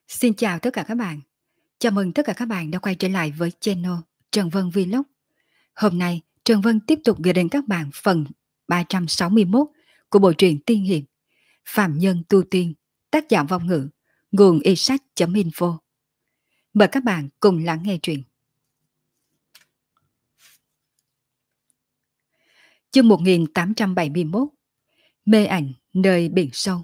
Xin chào tất cả các bạn. Chào mừng tất cả các bạn đã quay trở lại với channel Trần Vân Vlog. Hôm nay, Trần Vân tiếp tục gửi đến các bạn phần 361 của bộ truyện tiên hiệp Phạm Nhân Tu Tiên, tác giả vong ngữ, nguồn iSac.info. Mời các bạn cùng lắng nghe truyện. Chương 1871, Mê ảnh nơi biển sâu.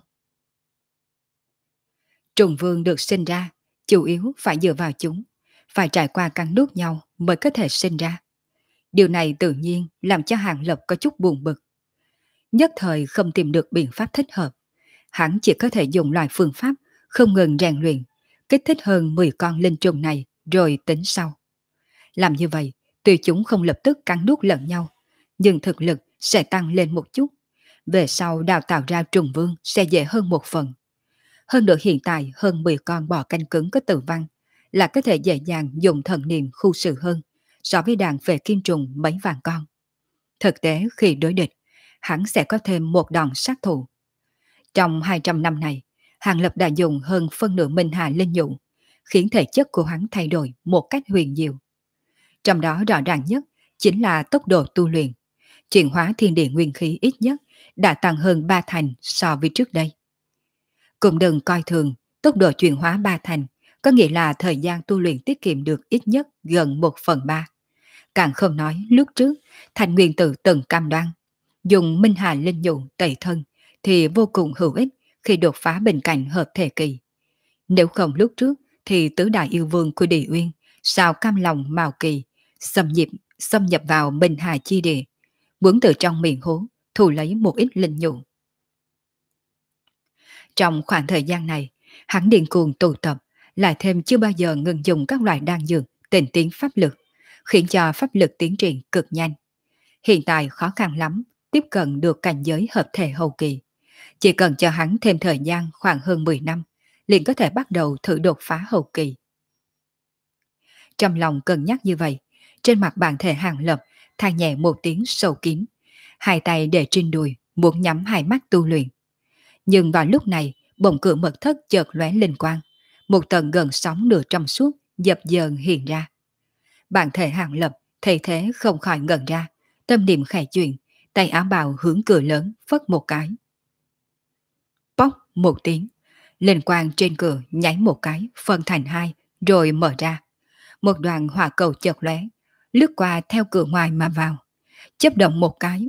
Trùng vương được sinh ra, chủ yếu phải dựa vào chúng, phải trải qua cắn nuốt nhau mới có thể sinh ra. Điều này tự nhiên làm cho Hàng Lập có chút buồn bực. Nhất thời không tìm được biện pháp thích hợp, hắn chỉ có thể dùng loại phương pháp không ngừng rèn luyện, kích thích hơn 10 con linh trùng này rồi tính sau. Làm như vậy, tuy chúng không lập tức cắn nuốt lẫn nhau, nhưng thực lực sẽ tăng lên một chút. Về sau đào tạo ra trùng vương sẽ dễ hơn một phần. Hơn nữa hiện tại hơn 10 con bò canh cứng có tử văn là có thể dễ dàng dùng thần niệm khu sự hơn so với đàn về kim trùng mấy vạn con. Thực tế khi đối địch, hắn sẽ có thêm một đòn sát thủ. Trong 200 năm này, Hàng Lập đã dùng hơn phân nửa minh hà linh nhũ, khiến thể chất của hắn thay đổi một cách huyền diệu. Trong đó rõ ràng nhất chính là tốc độ tu luyện. Chuyển hóa thiên địa nguyên khí ít nhất đã tăng hơn 3 thành so với trước đây. Cũng đừng coi thường tốc độ chuyển hóa 3 thành, có nghĩa là thời gian tu luyện tiết kiệm được ít nhất gần 1/3. Càng không nói lúc trước, Thành Nguyên Tử từng cam đoan, dùng Minh Hà Linh Nhũ tẩy thân thì vô cùng hữu ích khi đột phá bình cảnh hợp thể kỳ. Nếu không lúc trước thì tứ đại yêu vương của Địa Uyên sao cam lòng mào kỳ xâm nhập vào Minh Hà chi địa, muốn từ trong miệng hố thu lấy một ít linh nhũ. Trong khoảng thời gian này, hắn điên cuồng tụ tập, lại thêm chưa bao giờ ngừng dùng các loại đan dược tịnh tiến pháp lực, khiến cho pháp lực tiến triển cực nhanh. Hiện tại khó khăn lắm tiếp cận được cảnh giới hợp thể hậu kỳ. Chỉ cần cho hắn thêm thời gian khoảng hơn 10 năm, liền có thể bắt đầu thử đột phá hậu kỳ. Trong lòng cân nhắc như vậy, trên mặt bản thể Hàng Lập than nhẹ một tiếng sâu kín, hai tay để trên đùi, muốn nhắm hai mắt tu luyện. Nhưng vào lúc này, bỗng cửa mật thất chợt lóe linh quang, một tầng gần sóng nửa trong suốt dập dờn hiện ra. Bản thể Hàng Lập thấy thế không khỏi ngẩn ra, tâm niệm khẽ chuyển, tay áo bào hướng cửa lớn phất một cái. Póc một tiếng, linh quang trên cửa nháy một cái, phân thành hai, rồi mở ra. Một đoàn hỏa cầu chợt lóe, lướt qua theo cửa ngoài mà vào, chớp động một cái.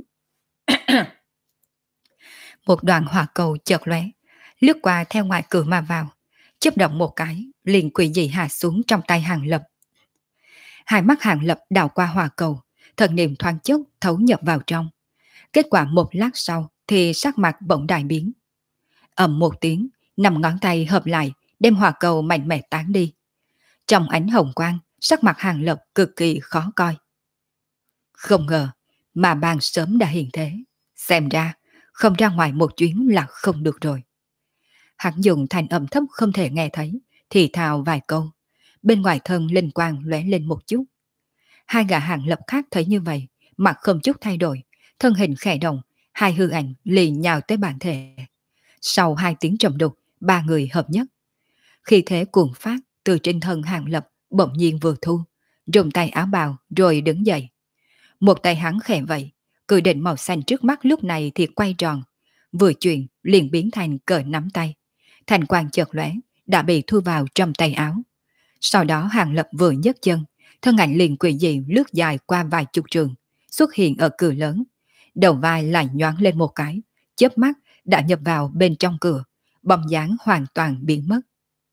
Một đoàn hỏa cầu chợt lóe, lướt qua theo ngoài cửa mà vào, chớp động một cái, liền quỷ dị hạ xuống trong tay Hàng Lập. Hai mắt Hàng Lập đảo qua hỏa cầu, thần niệm thoáng chốc thấu nhập vào trong. Kết quả một lát sau thì sắc mặt bỗng đại biến. Ầm một tiếng, 5 ngón tay hợp lại, đem hỏa cầu mạnh mẽ tán đi. Trong ánh hồng quang, sắc mặt Hàng Lập cực kỳ khó coi. Không ngờ, mà bàn sớm đã hiện thế. Xem ra, không ra ngoài một chuyến là không được rồi. Hắn dùng thành âm thấp không thể nghe thấy, thì thào vài câu. Bên ngoài thân linh quang lóe lên một chút. Hai gã Hàng Lập khác thấy như vậy, mặt không chút thay đổi, thân hình khẽ động, hai hư ảnh liền nhào tới bản thể. Sau 2 tiếng trầm đục, 3 người hợp nhất. Khi thế cuồng phát từ trên thân Hàng Lập bỗng nhiên vừa thu, dùng tay áo bào rồi đứng dậy. Một tay hắn khẽ vậy, cự định màu xanh trước mắt lúc này thì quay tròn, vừa chuyển liền biến thành cỡ nắm tay. Thành quang chợt lóe, đã bị thu vào trong tay áo. Sau đó Hàng Lập vừa nhấc chân, thân ảnh liền quỷ dị lướt dài qua vài chục trường, xuất hiện ở cửa lớn. Đầu vai lại nhoáng lên một cái, chớp mắt đã nhập vào bên trong cửa, bóng dáng hoàn toàn biến mất.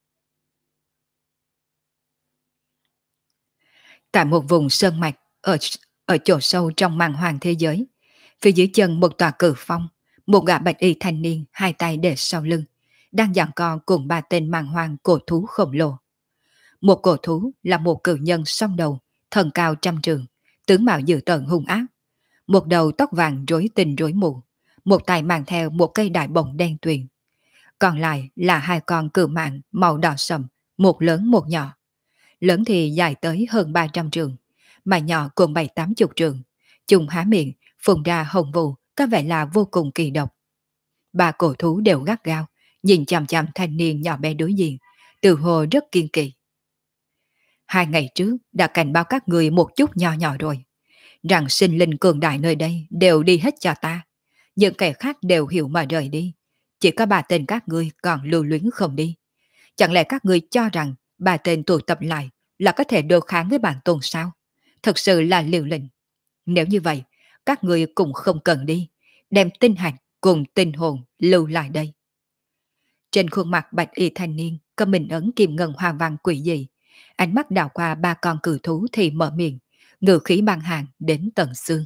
Tại một vùng sơn mạch ở chỗ sâu trong màn hoàng thế giới, phía dưới chân một tòa cử phong, một gã bạch y thanh niên hai tay để sau lưng, đang giằng co cùng 3 tên màn hoàng cổ thú khổng lồ. Một cổ thú là một cự nhân song đầu, thân cao 100 trượng, tướng mạo dữ tợn hung ác, một đầu tóc vàng rối tinh rối mù, một tay mang theo một cây đại bổng đen tuyền. Còn lại là 2 con cự mãng màu đỏ sậm, một lớn một nhỏ. Lớn thì dài tới hơn 300 trượng, mà nhỏ cùng 7-80 trượng. Chung há miệng, phun ra hồng vụ, có vẻ là vô cùng kỳ độc. 3 cổ thú đều gắt gao, nhìn chằm chằm thanh niên nhỏ bé đối diện, Từ hồ rất kiên kỳ. 2 ngày trước đã cảnh báo các người một chút nhỏ nhỏ rồi, rằng sinh linh cường đại nơi đây đều đi hết cho ta. Những kẻ khác đều hiểu mà rời đi. Chỉ có 3 tên các ngươi còn lưu luyến không đi. Chẳng lẽ các ngươi cho rằng 3 tên tụ tập lại là có thể đối kháng với bản tôn sao? Thật sự là liều lĩnh. Nếu như vậy, các ngươi cũng không cần đi. Đem tinh hạch cùng tinh hồn lưu lại đây. Trên khuôn mặt bạch y thanh niên có mình ấn kim ngân hoa văn quỷ dị. Ánh mắt đảo qua 3 con cử thú thì mở miệng, ngự khí băng hàng đến tận xương.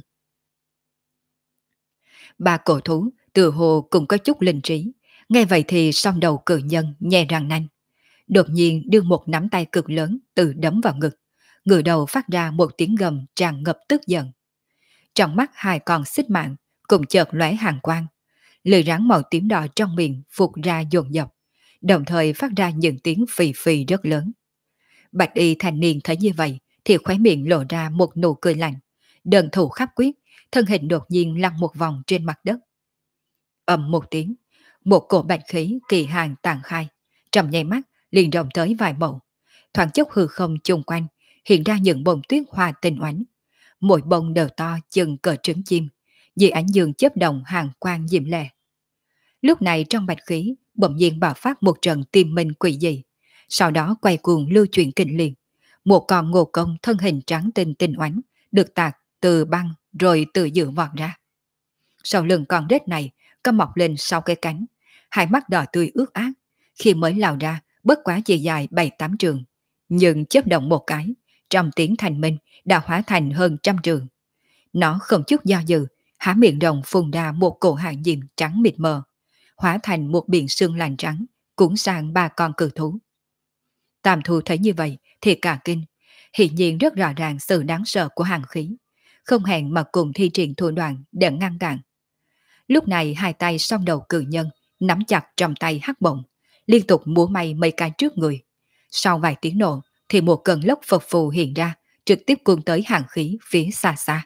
3 cổ thú từ hồ cũng có chút linh trí. Nghe vậy thì song đầu cự nhân nhè răng nanh. Đột nhiên đưa một nắm tay cực lớn từ đấm vào ngực. Ngửa đầu phát ra một tiếng gầm tràn ngập tức giận. Trong mắt 2 con xích mạng cùng chợt lóe hàn quang. Lưỡi rắn màu tím đỏ trong miệng phụt ra dồn dập, đồng thời phát ra những tiếng phì phì rất lớn. Bạch y thanh niên thấy như vậy thì khóe miệng lộ ra một nụ cười lạnh. Đơn thủ khắp quyết, thân hình đột nhiên lăn một vòng trên mặt đất. Ầm một tiếng, một cổ bạch khí kỳ hàng tàn khai, trong nháy mắt liền rộng tới vài mẫu. Thoáng chốc hư không chung quanh, hiện ra những bông tuyết hoa tinh oánh. Mỗi bông đều to chừng cỡ trứng chim, dưới ánh dương chớp động hàng quang diệm lệ. Lúc này trong bạch khí bỗng nhiên bạo phát một trận tim minh quỷ dị, sau đó quay cuồng lưu chuyển kinh liền. Một con ngô công thân hình trắng tinh tinh oánh được tạc từ băng rồi từ giữa vọt ra. Sau lưng con rết này có mọc lên sau cái cánh, 2 mắt đỏ tươi ướt át, khi mới lao ra bất quá chỉ dài 7-8 trường, nhưng chớp động một cái, trong tiếng thành minh đã hóa thành hơn 100 trường. Nó không chút do dự, há miệng rộng phun ra một cổ hàng diệm trắng mịt mờ, hóa thành một biển sương lạnh trắng, cuốn sang 3 con cự thú. Tam Thu thấy như vậy thì cả kinh, hiển nhiên rất rõ ràng sự đáng sợ của hàng khí, không hẹn mà cùng thi triển thủ đoạn để ngăn cản. Lúc này 2 tay song đầu cự nhân nắm chặt trong tay hắc bổng, liên tục múa may mấy cái trước người. Sau vài tiếng nổ thì một cơn lốc phập phù hiện ra, trực tiếp cuốn tới hàng khí phía xa xa.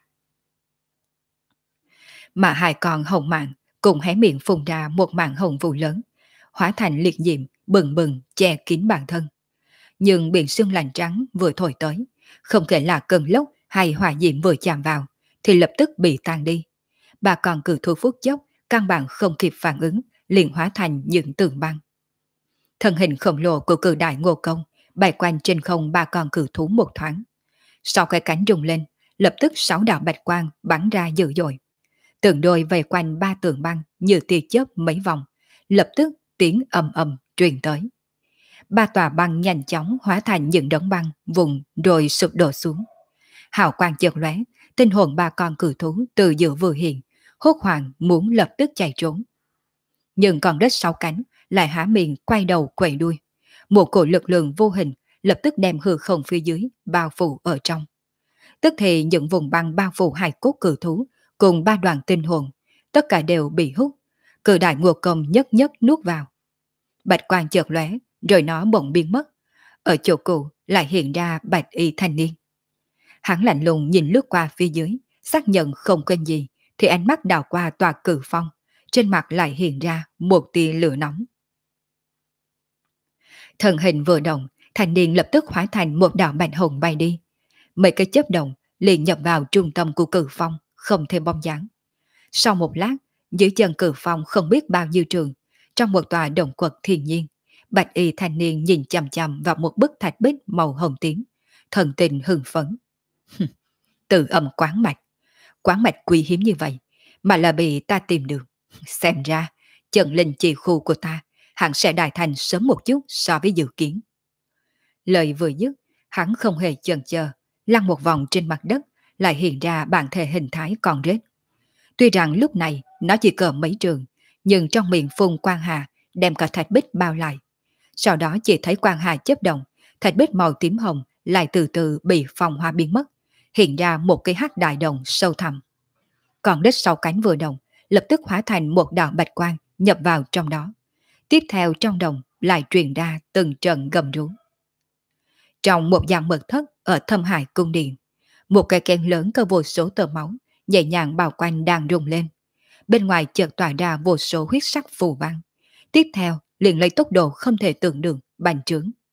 Mà 2 con hồng mạng cùng hé miệng phun ra một mảng hồng vụ lớn, hóa thành liệt diệm bừng bừng che kín bản thân. Nhưng biển sương lạnh trắng vừa thổi tới, không kể là cơn lốc hay hỏa diệm vừa chạm vào, thì lập tức bị tan đi. 3 con cự thú phút chốc căn bản không kịp phản ứng, liền hóa thành những tường băng. Thân hình khổng lồ của cự đại Ngô Công bay quanh trên không 3 con cự thú một thoáng. Sau cái cánh rung lên, lập tức 6 đạo bạch quang bắn ra dữ dội. Tượng đôi vây quanh 3 tường băng như tia chớp mấy vòng, lập tức tiếng ầm ầm truyền tới. 3 tòa băng nhanh chóng hóa thành những đống băng vùng rồi sụp đổ xuống. Hào quang chợt lóe, tinh hồn 3 con cự thú từ giữa vừa hiện, hốt hoảng muốn lập tức chạy trốn. Nhưng con đất 6 cánh lại há miệng quay đầu quẩy đuôi. Một cổ lực lượng vô hình lập tức đem hư không phía dưới bao phủ ở trong. Tức thì những vùng băng bao phủ 2 cốt cự thú cùng 3 đoàn tinh hồn, tất cả đều bị hút. Cự đại Ngô Công nhất nhất nuốt vào. Bạch quang chợt lóe, rồi nó bỗng biến mất. Ở chỗ cũ lại hiện ra bạch y thanh niên. Hắn lạnh lùng nhìn lướt qua phía dưới, xác nhận không quên gì, thì ánh mắt đảo qua tòa cử phong, trên mặt lại hiện ra một tia lửa nóng. Thần hình vừa động, thanh niên lập tức hóa thành một đạo bạch hồng bay đi. Mấy cái chớp động liền nhập vào trung tâm của cử phong, không thêm bóng dáng. Sau một lát, dưới chân cử phong không biết bao nhiêu trường, trong một tòa động quật thiên nhiên, bạch y thanh niên nhìn chằm chằm vào một bức thạch bích màu hồng tím, thần tình hưng phấn. Tự âm quán mạch quý hiếm như vậy, mà là bị ta tìm được. Xem ra, trận linh trì khu của ta hẳn sẽ đại thành sớm một chút so với dự kiến. Lời vừa dứt, hắn không hề chần chờ, lăn một vòng trên mặt đất, lại hiện ra bản thể hình thái con rết. Tuy rằng lúc này nó chỉ cỡ mấy trường, nhưng trong miệng phun quang hà đem cả thạch bích bao lại. Sau đó chỉ thấy quang hà chớp động, thạch bích màu tím hồng lại từ từ bị phong hoa biến mất, hiện ra một cái hắc đại đồng sâu thẳm. Còn đất sau cánh vừa động, lập tức hóa thành một đạo bạch quang nhập vào trong đó. Tiếp theo trong đồng lại truyền ra từng trận gầm rú. Trong một gian mật thất ở Thâm Hải cung điện, một cái kén lớn có vô số tơ máu nhẹ nhàng bao quanh đang rung lên. Bên ngoài chợt tỏa ra vô số huyết sắc phù văn. Tiếp theo liền lấy tốc độ không thể tưởng được bành trướng.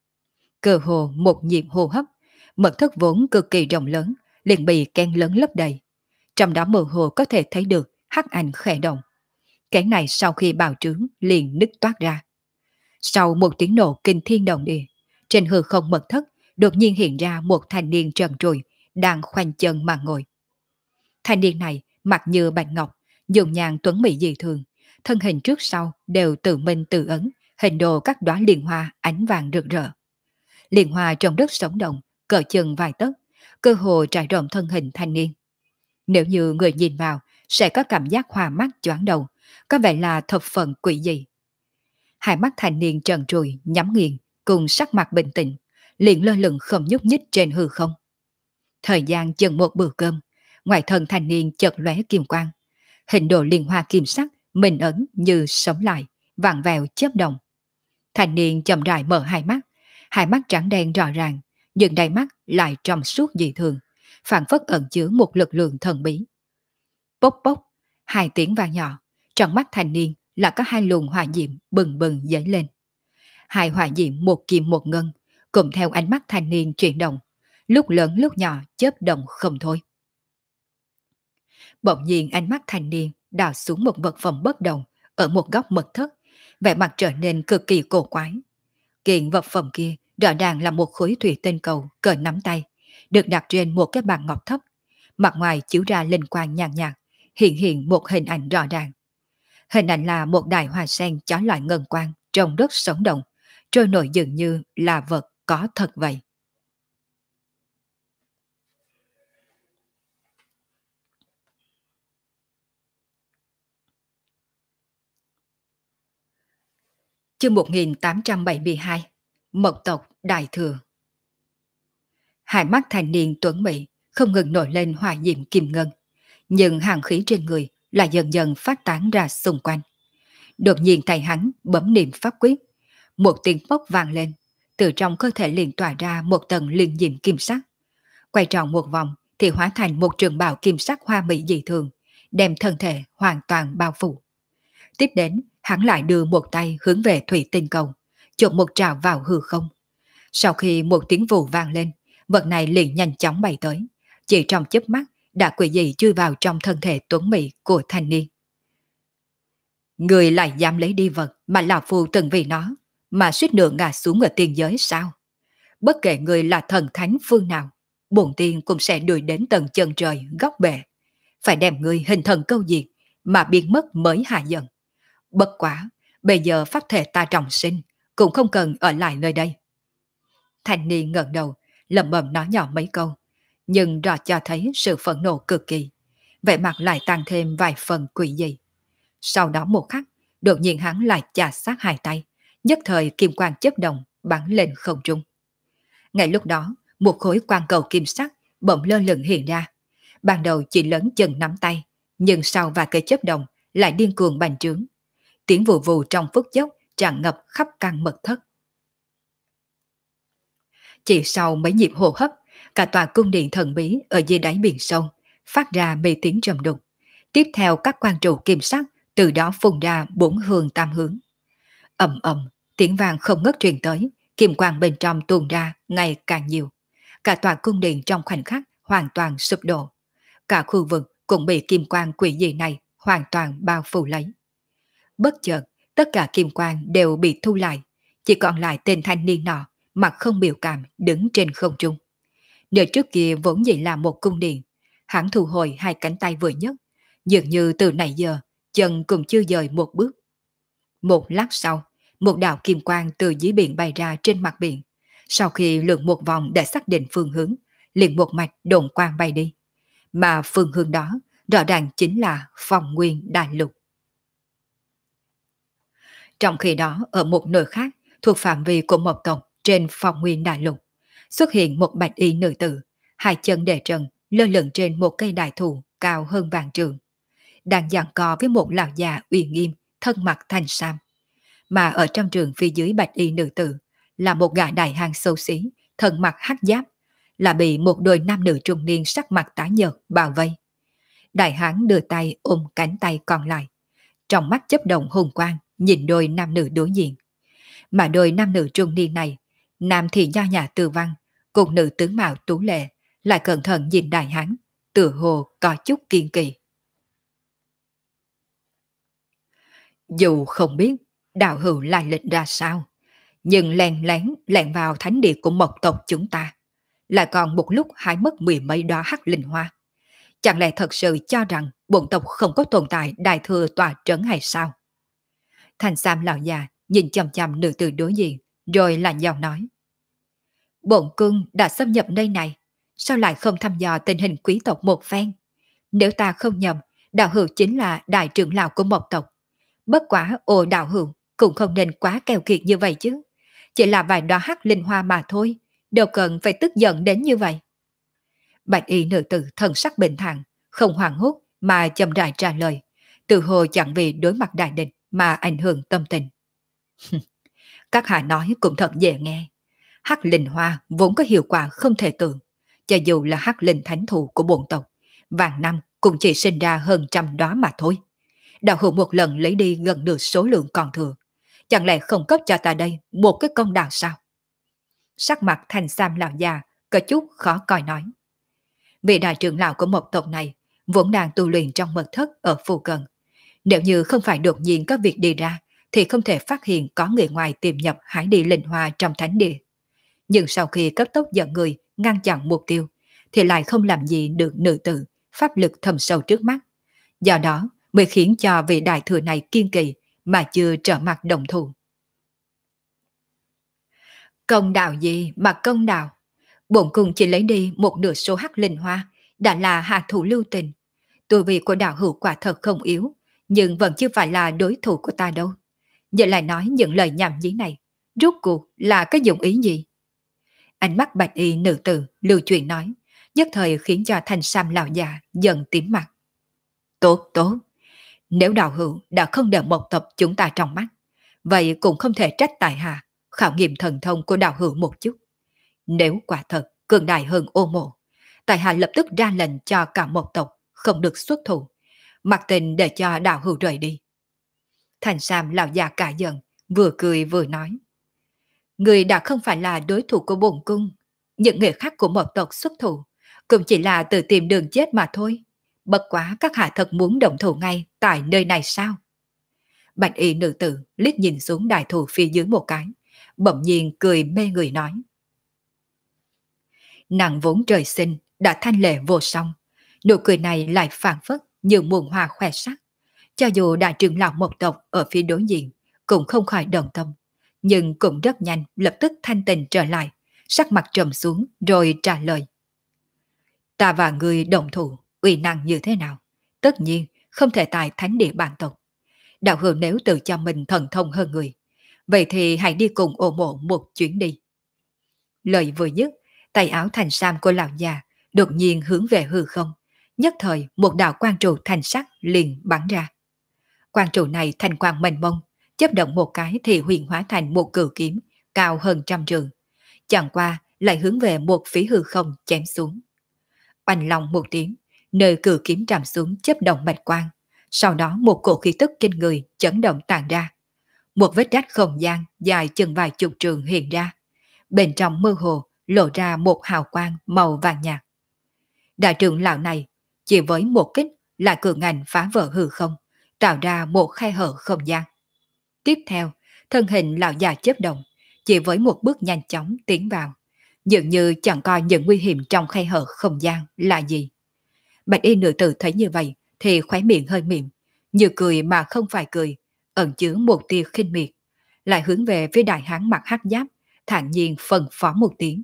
Cơ hồ một nhịp hô hấp, mật thất vốn cực kỳ rộng lớn, liền bị kén lớn lấp đầy. Trong đó mơ hồ có thể thấy được hắc ảnh khẽ động. Kén này sau khi bào trướng liền nứt toát ra. Sau một tiếng nổ kinh thiên động địa, trên hư không mật thất đột nhiên hiện ra một thanh niên trần trụi đang khoanh chân mà ngồi. Thanh niên này mặt như bạch ngọc, dùng nhàn tuấn mỹ dị thường, thân hình trước sau đều tự minh tự ấn, hình đồ các đóa liên hoa ánh vàng rực rỡ. Liên hoa trong đất sống động, cỡ chừng vài tấc, cơ hồ trải rộng thân hình thanh niên. Nếu như người nhìn vào, sẽ có cảm giác hoa mắt choáng đầu, có vẻ là thập phần quỷ dị. Hai mắt thanh niên trần trụi, nhắm nghiền, cùng sắc mặt bình tĩnh, liền lơ lửng không nhúc nhích trên hư không. Thời gian chừng một bữa cơm, ngoài thân thanh niên chợt lóe kim quang, hình đồ liên hoa kim sắc, mình ấn như sống lại, vặn vẹo chớp động. Thanh niên chậm rãi mở hai mắt trắng đen rõ ràng, nhưng đáy mắt lại trong suốt dị thường, phản phất ẩn chứa một lực lượng thần bí. Bốc bốc, hai tiếng vang nhỏ, trong mắt thanh niên là có hai luồng hỏa diệm bừng bừng dấy lên. Hai hỏa diệm một kim một ngân, cùng theo ánh mắt thanh niên chuyển động, lúc lớn lúc nhỏ chớp động không thôi. Bỗng nhiên ánh mắt thanh niên đào xuống một vật phẩm bất động ở một góc mật thất, vẻ mặt trở nên cực kỳ cổ quái. Kiện vật phẩm kia rõ ràng là một khối thủy tinh cầu cỡ nắm tay, được đặt trên một cái bàn ngọc thấp, mặt ngoài chiếu ra linh quang nhàn nhạt, hiện một hình ảnh rõ ràng. Hình ảnh là một đài hoa sen chói lọi ngân quang trong đất sống động, trôi nổi dường như là vật có thật vậy. Chương 1872, Mộc tộc Đại Thừa. Hai mắt thanh niên tuấn mỹ không ngừng nổi lên hỏa diệm kim ngân, nhưng hàng khí trên người là dần dần phát tán ra xung quanh. Đột nhiên tay hắn bấm niệm pháp quyết, một tiếng bốc vang lên, từ trong cơ thể liền tỏa ra một tầng liên diệm kim sắc. Quay tròn một vòng thì hóa thành một trường bào kim sắc hoa mỹ dị thường, đem thân thể hoàn toàn bao phủ. Tiếp đến, hắn lại đưa một tay hướng về thủy tinh cầu, chộp một trào vào hư không. Sau khi một tiếng vù vang lên, vật này liền nhanh chóng bay tới, chỉ trong chớp mắt đã quỷ dị chui vào trong thân thể tuấn mỹ của thanh niên. Người lại dám lấy đi vật mà lão phu từng vì nó, mà suýt nữa ngã xuống ở tiên giới sao? Bất kể người là thần thánh phương nào, bổn tiên cũng sẽ đuổi đến tận chân trời góc bể, phải đem người hình thần câu diệt mà biến mất mới hạ giận. Bất quả, bây giờ pháp thể ta trọng sinh, cũng không cần ở lại nơi đây. Thanh niên ngẩng đầu, lẩm bẩm nói nhỏ mấy câu, nhưng rõ cho thấy sự phẫn nộ cực kỳ, vẻ mặt lại tăng thêm vài phần quỷ dị. Sau đó một khắc, đột nhiên hắn lại chà sát hai tay, nhất thời kim quang chớp động bắn lên không trung. Ngay lúc đó, một khối quang cầu kim sắc bỗng lơ lửng hiện ra. Ban đầu chỉ lớn chừng nắm tay, nhưng sau vài cây chớp động lại điên cuồng bành trướng. Tiếng vù vù trong phút chốc tràn ngập khắp căn mật thất. Chỉ sau mấy nhịp hô hấp, cả tòa cung điện thần bí ở dưới đáy biển sâu phát ra mê tiếng trầm đục. Tiếp theo các quan trụ kim sắc từ đó phun ra bốn hướng tam hướng. Ầm ầm, tiếng vang không ngớt truyền tới, kim quang bên trong tuôn ra ngày càng nhiều. Cả tòa cung điện trong khoảnh khắc hoàn toàn sụp đổ. Cả khu vực cũng bị kim quang quỷ dị này hoàn toàn bao phủ lấy. Bất chợt, tất cả kim quang đều bị thu lại, chỉ còn lại tên thanh niên nọ, mặt không biểu cảm đứng trên không trung. Nơi trước kia vốn dĩ là một cung điện, hắn thu hồi hai cánh tay vừa nhấc, dường như từ nãy giờ, chân cũng chưa dời một bước. Một lát sau, một đạo kim quang từ dưới biển bay ra trên mặt biển. Sau khi lượn một vòng để xác định phương hướng, liền một mạch độn quang bay đi. Mà phương hướng đó rõ ràng chính là Phong Nguyên Đại Lục. Trong khi đó, ở một nơi khác, thuộc phạm vi của một tộc trên Phong Nguyên Đại Lục, xuất hiện một bạch y nữ tử, hai chân để trần, lơ lửng trên một cây đại thụ cao hơn vạn trượng, đang giằng co với một lão già uy nghiêm, thân mặt thanh sam. Mà ở trong trường phía dưới bạch y nữ tử là một gã đại hang xấu xí, thân mặt hắc giáp, là bị một đôi nam nữ trung niên sắc mặt tái nhợt bao vây. Đại hán đưa tay ôm cánh tay còn lại, trong mắt chớp động hùng quang nhìn đôi nam nữ đối diện. Mà đôi nam nữ trung niên này Nam thì nho nhã từ văn, cùng nữ tướng mạo tú lệ, lại cẩn thận nhìn đại hán, tự hồ có chút kiên kỳ. Dù không biết đạo hữu lai lịch ra sao, nhưng lén lén lẻn vào thánh địa của mộc tộc chúng ta, lại còn một lúc hái mất mười mấy đóa hắc linh hoa. Chẳng lẽ thật sự cho rằng bổn tộc không có tồn tại đại thừa tòa trấn hay sao? Thành Sam lão già nhìn chằm chằm nữ tử đối diện, rồi lạnh giọng nói. Bổn cung đã xâm nhập nơi này, sao lại không thăm dò tình hình quý tộc một phen? Nếu ta không nhầm, đạo hữu chính là đại trưởng lão của một tộc. Bất quá ô đạo hữu cũng không nên quá keo kiệt như vậy chứ. Chỉ là vài đóa hắc linh hoa mà thôi, đâu cần phải tức giận đến như vậy. Bạch y nữ tử thần sắc bình thản, không hoảng hốt mà chậm rãi trả lời, từ hồ chẳng vì đối mặt đại địch mà ảnh hưởng tâm tình. Các hạ nói cũng thật dễ nghe. Hắc linh hoa vốn có hiệu quả không thể tưởng, cho dù là hắc linh thánh thủ của bổn tộc, vạn năm cũng chỉ sinh ra hơn trăm đóa mà thôi. Đạo hữu một lần lấy đi gần nửa số lượng còn thừa, chẳng lẽ không cấp cho ta đây một cái công đạo sao? Sắc mặt Thành Sam lão già có chút khó coi nói. Vị đại trưởng lão của một tộc này vốn đang tu luyện trong mật thất ở phù cận. Nếu như không phải đột nhiên có việc đi ra, thì không thể phát hiện có người ngoài tiềm nhập hái đi linh hoa trong thánh địa. Nhưng sau khi cấp tốc dẫn người ngăn chặn mục tiêu, thì lại không làm gì được nữ tử, pháp lực thâm sâu trước mắt. Do đó mới khiến cho vị đại thừa này kiên kỳ mà chưa trở mặt đồng thủ. Công đạo gì mà công đạo? Bổn cung chỉ lấy đi một nửa số hắc linh hoa, đã là hạ thủ lưu tình. Tu vi của đạo hữu quả thật không yếu, nhưng vẫn chưa phải là đối thủ của ta đâu. Giờ lại nói những lời nhảm nhí này, rốt cuộc là cái dụng ý gì? Ánh mắt bạch y nữ tử lưu chuyện nói, nhất thời khiến cho Thanh Sam lão già dần tím mặt. Tốt tốt, nếu đạo hữu đã không để một tập chúng ta trong mắt, vậy cũng không thể trách tại hạ khảo nghiệm thần thông của đạo hữu một chút. Nếu quả thật cường đại hơn ô mộ, tại hạ lập tức ra lệnh cho cả một tộc không được xuất thủ, mặc tình để cho đạo hữu rời đi. Thành Sam lão già cả giận, vừa cười vừa nói. Người đã không phải là đối thủ của bổn cung, những người khác của một tộc xuất thủ cũng chỉ là tự tìm đường chết mà thôi. Bất quá các hạ thật muốn động thủ ngay tại nơi này sao? Bạch y nữ tử liếc nhìn xuống đại thủ phía dưới một cái, bỗng nhiên cười mê người nói. Nàng vốn trời sinh đã thanh lệ vô song, nụ cười này lại phảng phất như muôn hoa khoe sắc. Cho dù đại trưởng lão một tộc ở phía đối diện cũng không khỏi đồng tâm, nhưng cũng rất nhanh lập tức thanh tình trở lại, sắc mặt trầm xuống rồi trả lời. Ta và người đồng thủ, uy năng như thế nào? Tất nhiên không thể tại thánh địa bản tộc. Đạo hữu nếu tự cho mình thần thông hơn người, vậy thì hãy đi cùng ô mộ một chuyến đi. Lời vừa dứt, tay áo thành sam của lão già đột nhiên hướng về hư không, nhất thời một đạo quang trụ thành sắc liền bắn ra. Quang trụ này thành quang mênh mông, chớp động một cái thì huyền hóa thành một cự kiếm cao hơn trăm trượng, chẳng qua lại hướng về một phía hư không chém xuống. Oanh long một tiếng, nơi cự kiếm trảm xuống chớp động bạch quang, sau đó một cổ khí tức kinh người chấn động tàn ra. Một vết rách không gian dài chừng vài chục trường hiện ra, bên trong mơ hồ lộ ra một hào quang màu vàng nhạt. Đại trưởng lão này chỉ với một kích lại cường ngành phá vỡ hư không, tạo ra một khe hở không gian. Tiếp theo, thân hình lão già chớp động, chỉ với một bước nhanh chóng tiến vào, dường như chẳng coi những nguy hiểm trong khe hở không gian là gì. Bạch y nữ tử thấy như vậy thì khóe miệng hơi mỉm, như cười mà không phải cười, ẩn chứa một tia khinh miệt, lại hướng về phía đại hán mặc hắc giáp, thản nhiên phân phó một tiếng.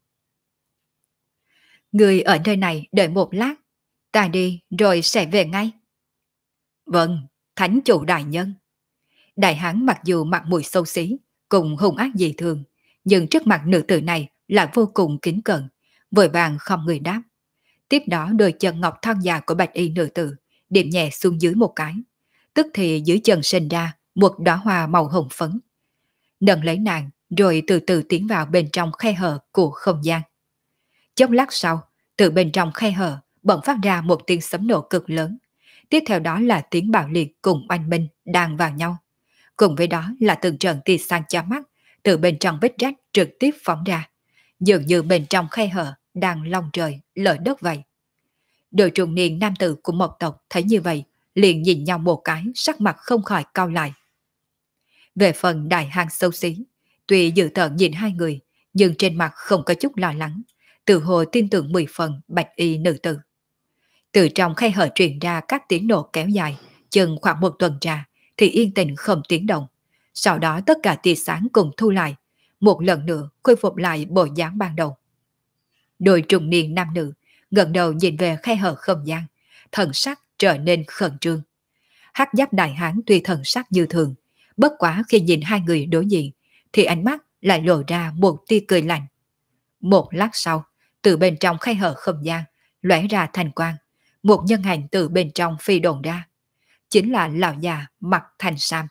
Người ở nơi này đợi một lát, ta đi rồi sẽ về ngay. Vâng, thánh chủ đại nhân. Đại hán mặc dù mặt mũi xấu xí, cùng hung ác dị thường, nhưng trước mặt nữ tử này lại vô cùng kính cẩn, vội vàng không người đáp. Tiếp đó đôi chân ngọc thon dài của bạch y nữ tử điểm nhẹ xuống dưới một cái, tức thì dưới chân sinh ra một đóa hoa màu hồng phấn. Nâng lấy nàng rồi từ từ tiến vào bên trong khe hở của không gian. Chốc lát sau, từ bên trong khe hở bỗng phát ra một tiếng sấm nổ cực lớn. Tiếp theo đó là tiếng bạo liệt cùng oanh minh đang vào nhau. Cùng với đó là từng trận tia sáng chói mắt từ bên trong vết rách trực tiếp phóng ra, dường như bên trong khe hở đang long trời, lở đất vậy. Đội trung niên nam tử của một tộc thấy như vậy, liền nhìn nhau một cái, sắc mặt không khỏi cau lại. Về phần đại hang xấu xí, tuy dự tợn nhìn hai người, nhưng trên mặt không có chút lo lắng, tự hồ tin tưởng 10 phần bạch y nữ tử. Từ trong khe hở truyền ra các tiếng nổ kéo dài, chừng khoảng một tuần trà, thì yên tĩnh không tiếng động. Sau đó tất cả tia sáng cùng thu lại, một lần nữa khôi phục lại bộ dáng ban đầu. Đôi trùng niên nam nữ gần đầu nhìn về khe hở không gian, thần sắc trở nên khẩn trương. Hắc giáp đại hán tuy thần sắc như thường, bất quá khi nhìn hai người đối diện, thì ánh mắt lại lộ ra một tia cười lạnh. Một lát sau, từ bên trong khe hở không gian, lóe ra thành quang, một nhân hành từ bên trong phi đồn ra. Chính là lão già mặc thành sam.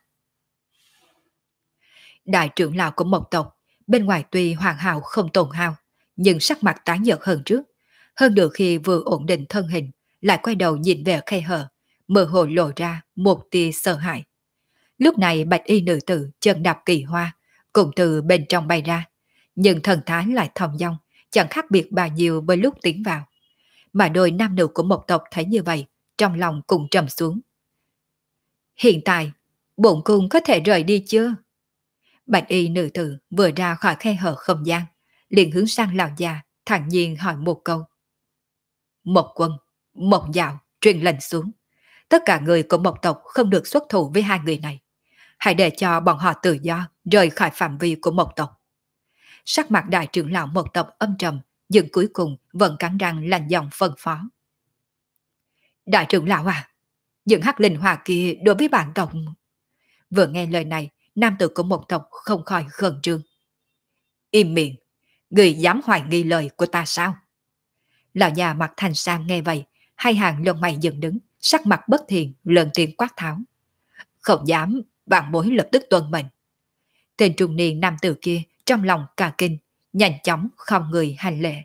Đại trưởng lão của một tộc, bên ngoài tuy hoàn hảo không tổn hao, nhưng sắc mặt tái nhợt hơn trước. Hơn được khi vừa ổn định thân hình, lại quay đầu nhìn về khe hở, mơ hồ lộ ra một tia sợ hãi. Lúc này bạch y nữ tử chân đạp kỳ hoa, cùng từ bên trong bay ra, nhưng thần thái lại thong dong, chẳng khác biệt bao nhiêu với lúc tiến vào. Mà đôi nam nữ của một tộc thấy như vậy, trong lòng cùng trầm xuống. Hiện tại, bổn cung có thể rời đi chưa? Bạch y nữ tử vừa ra khỏi khe hở không gian, liền hướng sang lão già, thản nhiên hỏi một câu. Một quân, một dạo, truyền lệnh xuống. Tất cả người của một tộc không được xuất thủ với hai người này. Hãy để cho bọn họ tự do rời khỏi phạm vi của một tộc. Sắc mặt đại trưởng lão một tộc âm trầm, nhưng cuối cùng vẫn cắn răng lạnh giọng phân phó. Đại trưởng lão à, những hắc linh hỏa kia đối với bản tộc. Vừa nghe lời này, nam tử của một tộc không khỏi khẩn trương. Im miệng, người dám hoài nghi lời của ta sao? Lão già mặt thành sam nghe vậy, hai hàng lông mày dựng đứng, sắc mặt bất thiện, lớn tiếng quát tháo. Không dám, bạn bối lập tức tuân mệnh. Tên trung niên nam tử kia trong lòng cả kinh, nhanh chóng không người hành lễ.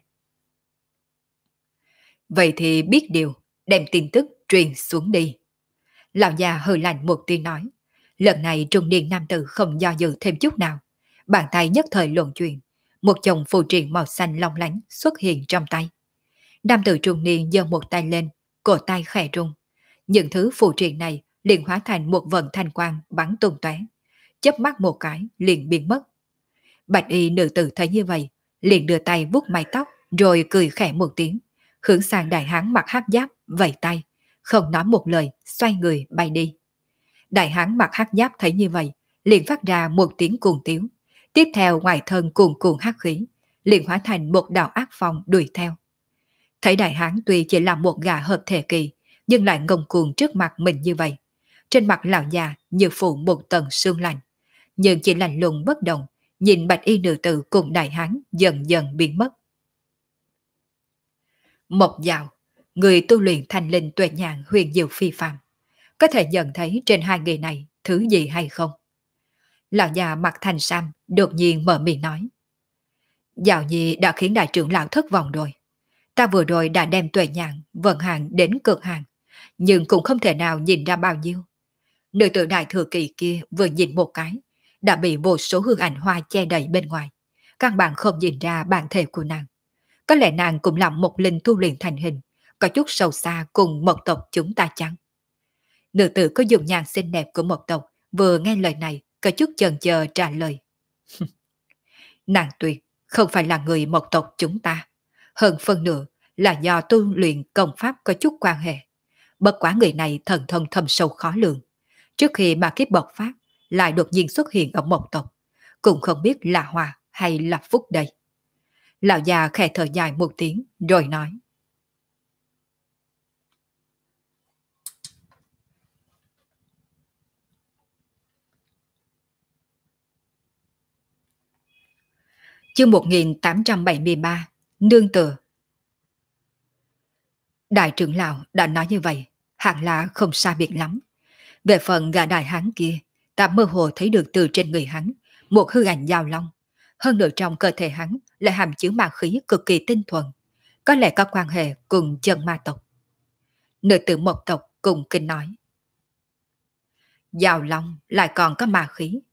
Vậy thì biết điều, đem tin tức truyền xuống đi. Lão già hừ lạnh một tiếng nói. Lần này trung niên nam tử không do dự thêm chút nào. Bàn tay nhất thời luận chuyển, một chồng phù triện màu xanh long lánh xuất hiện trong tay. Nam tử trung niên giơ một tay lên, cổ tay khẽ rung. Những thứ phù triện này liền hóa thành một vần thanh quang bắn tung tóe, chớp mắt một cái liền biến mất. Bạch y nữ tử thấy như vậy, liền đưa tay vuốt mái tóc, rồi cười khẽ một tiếng, hướng sang đại hán mặc hắc giáp, vẫy tay, không nói một lời, xoay người bay đi. Đại hán mặc hắc giáp thấy như vậy, liền phát ra một tiếng cuồng tiếu, tiếp theo ngoài thân cuồn cuộn hắc khí, liền hóa thành một đạo ác phong đuổi theo. Thấy đại hán tuy chỉ là một gã hợp thể kỳ, nhưng lại ngông cuồng trước mặt mình như vậy. Trên mặt lão già như phủ một tầng sương lạnh, nhưng chỉ lạnh lùng bất động, nhìn bạch y nữ tử cùng đại hán dần dần biến mất. Mộc Dạo, người tu luyện thành linh tuệ nhãn huyền diệu phi phàm, có thể nhận thấy trên hai người này thứ gì hay không? Lão già mặt thành sam đột nhiên mở miệng nói. Dạo nhi đã khiến đại trưởng lão thất vọng rồi. Ta vừa rồi đã đem tuệ nhãn vận hàng đến cực hàng, nhưng cũng không thể nào nhìn ra bao nhiêu. Nữ tử đại thừa kỳ kia vừa nhìn một cái, đã bị vô số hương ảnh hoa che đậy bên ngoài. Căn bản không nhìn ra bản thể của nàng. Có lẽ nàng cũng là một linh tu luyện thành hình, có chút sâu xa cùng mộc tộc chúng ta chăng? Nữ tử có dùng nhàn xinh đẹp của mộc tộc, vừa nghe lời này, có chút chần chờ trả lời. Nàng tuyệt, không phải là người mộc tộc chúng ta. Hơn phân nửa là do tu luyện công pháp có chút quan hệ. Bất quá người này thần thông thâm sâu khó lường. Trước khi mà kiếp bộc phát, lại đột nhiên xuất hiện ở mộc tộc. Cũng không biết là hòa hay là phúc đây. Lão già khẽ thở dài một tiếng, rồi nói. Chương 1873, Nương tựa. Đại trưởng lão đã nói như vậy, hẳn là không xa biệt lắm. Về phần gã đại hán kia, ta mơ hồ thấy được từ trên người hắn một hư ảnh giao long. Hơn nữa trong cơ thể hắn lại hàm chứa ma khí cực kỳ tinh thuần, có lẽ có quan hệ cùng chân ma tộc. Nữ tử một tộc cùng kinh nói. Giao long lại còn có ma khí,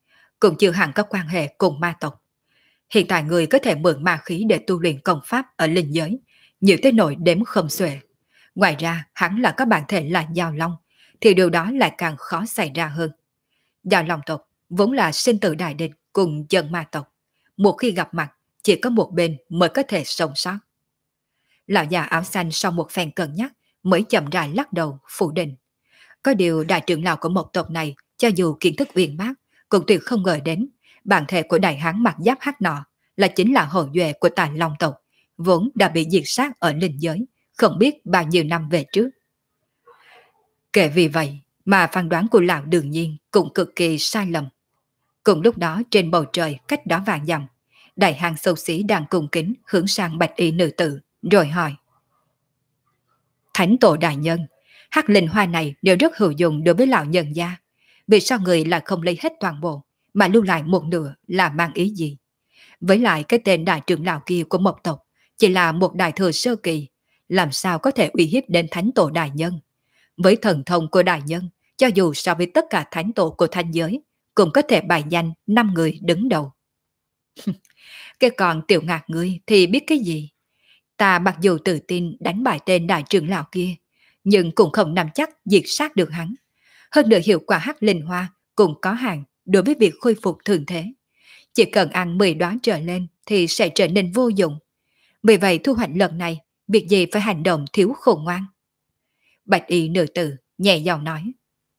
cũng chưa hẳn có quan hệ cùng ma tộc. Hiện tại người có thể mượn ma khí để tu luyện công pháp ở linh giới, nhiều tới nỗi đếm không xuể. Ngoài ra, hắn là có bản thể là Giao Long, thì điều đó lại càng khó xảy ra hơn. Giao Long tộc vốn là sinh tử đại địch cùng dân ma tộc. Một khi gặp mặt, chỉ có một bên mới có thể sống sót. Lão già áo xanh sau một phen cân nhắc mới chậm rãi lắc đầu phủ định. Có điều đại trưởng lão của một tộc này, cho dù kiến thức uyên bác, cũng tuyệt không ngờ đến bản thể của đại hán mặc giáp hắc nọ là chính là hậu duệ của Tài Long tộc, vốn đã bị diệt sát ở linh giới, không biết bao nhiêu năm về trước. Kể vì vậy mà phán đoán của lão đương nhiên cũng cực kỳ sai lầm. Cùng lúc đó trên bầu trời cách đó vạn dặm, đại hán xấu xí đang cung kính hướng sang bạch y nữ tử, rồi hỏi: Thánh tổ đại nhân, hắc linh hoa này đều rất hữu dụng đối với lão nhân gia. Vì sao người lại không lấy hết toàn bộ, mà lưu lại một nửa là mang ý gì? Với lại cái tên đại trưởng lão kia của Mộc tộc chỉ là một đại thừa sơ kỳ, làm sao có thể uy hiếp đến thánh tổ đại nhân? Với thần thông của đại nhân, cho dù so với tất cả thánh tổ của thanh giới, cũng có thể bài danh 5 người đứng đầu. Cái còn tiểu ngạc ngươi thì biết cái gì? Ta mặc dù tự tin đánh bại tên đại trưởng lão kia, nhưng cũng không nắm chắc diệt sát được hắn. Hơn nữa hiệu quả hắc linh hoa cũng có hạn đối với việc khôi phục thường thế. Chỉ cần ăn 10 đóa trở lên thì sẽ trở nên vô dụng. Vì vậy thu hoạch lần này, việc gì phải hành động thiếu khôn ngoan. Bạch y nữ tử nhẹ giọng nói.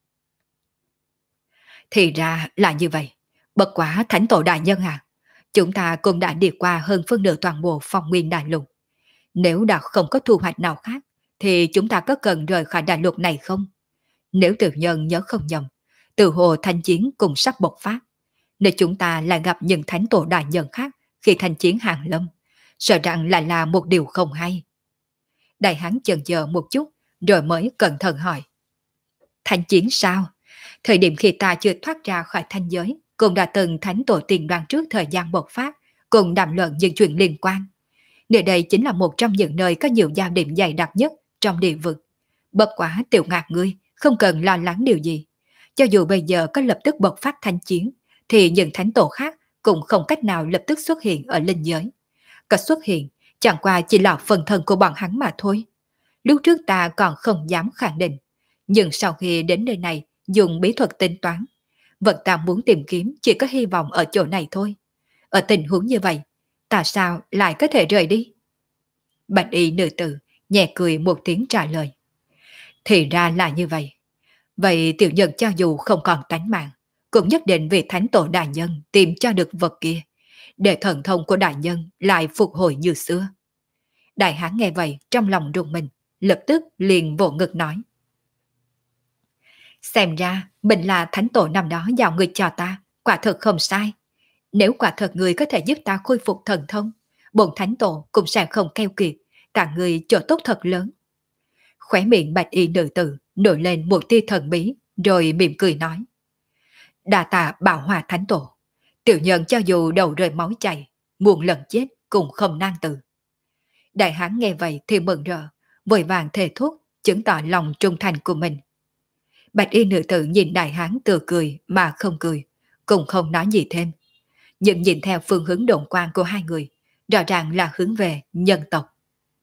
Thì ra là như vậy. Bất quá thánh tổ đại nhân à, chúng ta cũng đã đi qua hơn phân nửa toàn bộ phong nguyên đại lục. Nếu đã không có thu hoạch nào khác, thì chúng ta có cần rời khỏi đại lục này không? Nếu tự nhân nhớ không nhầm, từ hồ thanh chiến cũng sắp bộc phát. Nếu chúng ta lại gặp những thánh tổ đại nhân khác khi thanh chiến hàng lâm, sợ rằng lại là một điều không hay. Đại hán chần chờ một chút, rồi mới cẩn thận hỏi. Thanh chiến sao? Thời điểm khi ta chưa thoát ra khỏi thanh giới, cũng đã từng thánh tổ tiền đoàn trước thời gian bộc phát, cùng đàm luận những chuyện liên quan. Nơi đây chính là một trong những nơi có nhiều giao điểm dày đặc nhất trong địa vực. Bất quá tiểu ngạc ngươi, không cần lo lắng điều gì. Cho dù bây giờ có lập tức bộc phát thanh chiến, thì những thánh tổ khác cũng không cách nào lập tức xuất hiện ở linh giới. Có xuất hiện, chẳng qua chỉ là phần thân của bọn hắn mà thôi. Lúc trước ta còn không dám khẳng định, nhưng sau khi đến nơi này dùng bí thuật tính toán, vật ta muốn tìm kiếm chỉ có hy vọng ở chỗ này thôi. Ở tình huống như vậy, ta sao lại có thể rời đi? Bạch y nữ tử nhẹ cười một tiếng trả lời. Thì ra là như vậy. Vậy tiểu nhân cho dù không còn tánh mạng, cũng nhất định vì thánh tổ đại nhân tìm cho được vật kia, để thần thông của đại nhân lại phục hồi như xưa. Đại hán nghe vậy trong lòng rùng mình, lập tức liền vỗ ngực nói. Xem ra mình là thánh tổ năm đó giao người cho ta, quả thật không sai. Nếu quả thật người có thể giúp ta khôi phục thần thông, bổn thánh tổ cũng sẽ không keo kiệt, tặng người chỗ tốt thật lớn. Khóe miệng bạch y nữ tử nổi lên một tia thần bí, rồi mỉm cười nói. Đà tạ bảo hòa thánh tổ, tiểu nhân cho dù đầu rơi máu chảy, muôn lần chết cũng không nan từ. Đại hán nghe vậy thì mừng rỡ, vội vàng thề thốt, chứng tỏ lòng trung thành của mình. Bạch y nữ tử nhìn đại hán từ cười mà không cười, cũng không nói gì thêm. Nhưng nhìn theo phương hướng độn quang của hai người, rõ ràng là hướng về nhân tộc.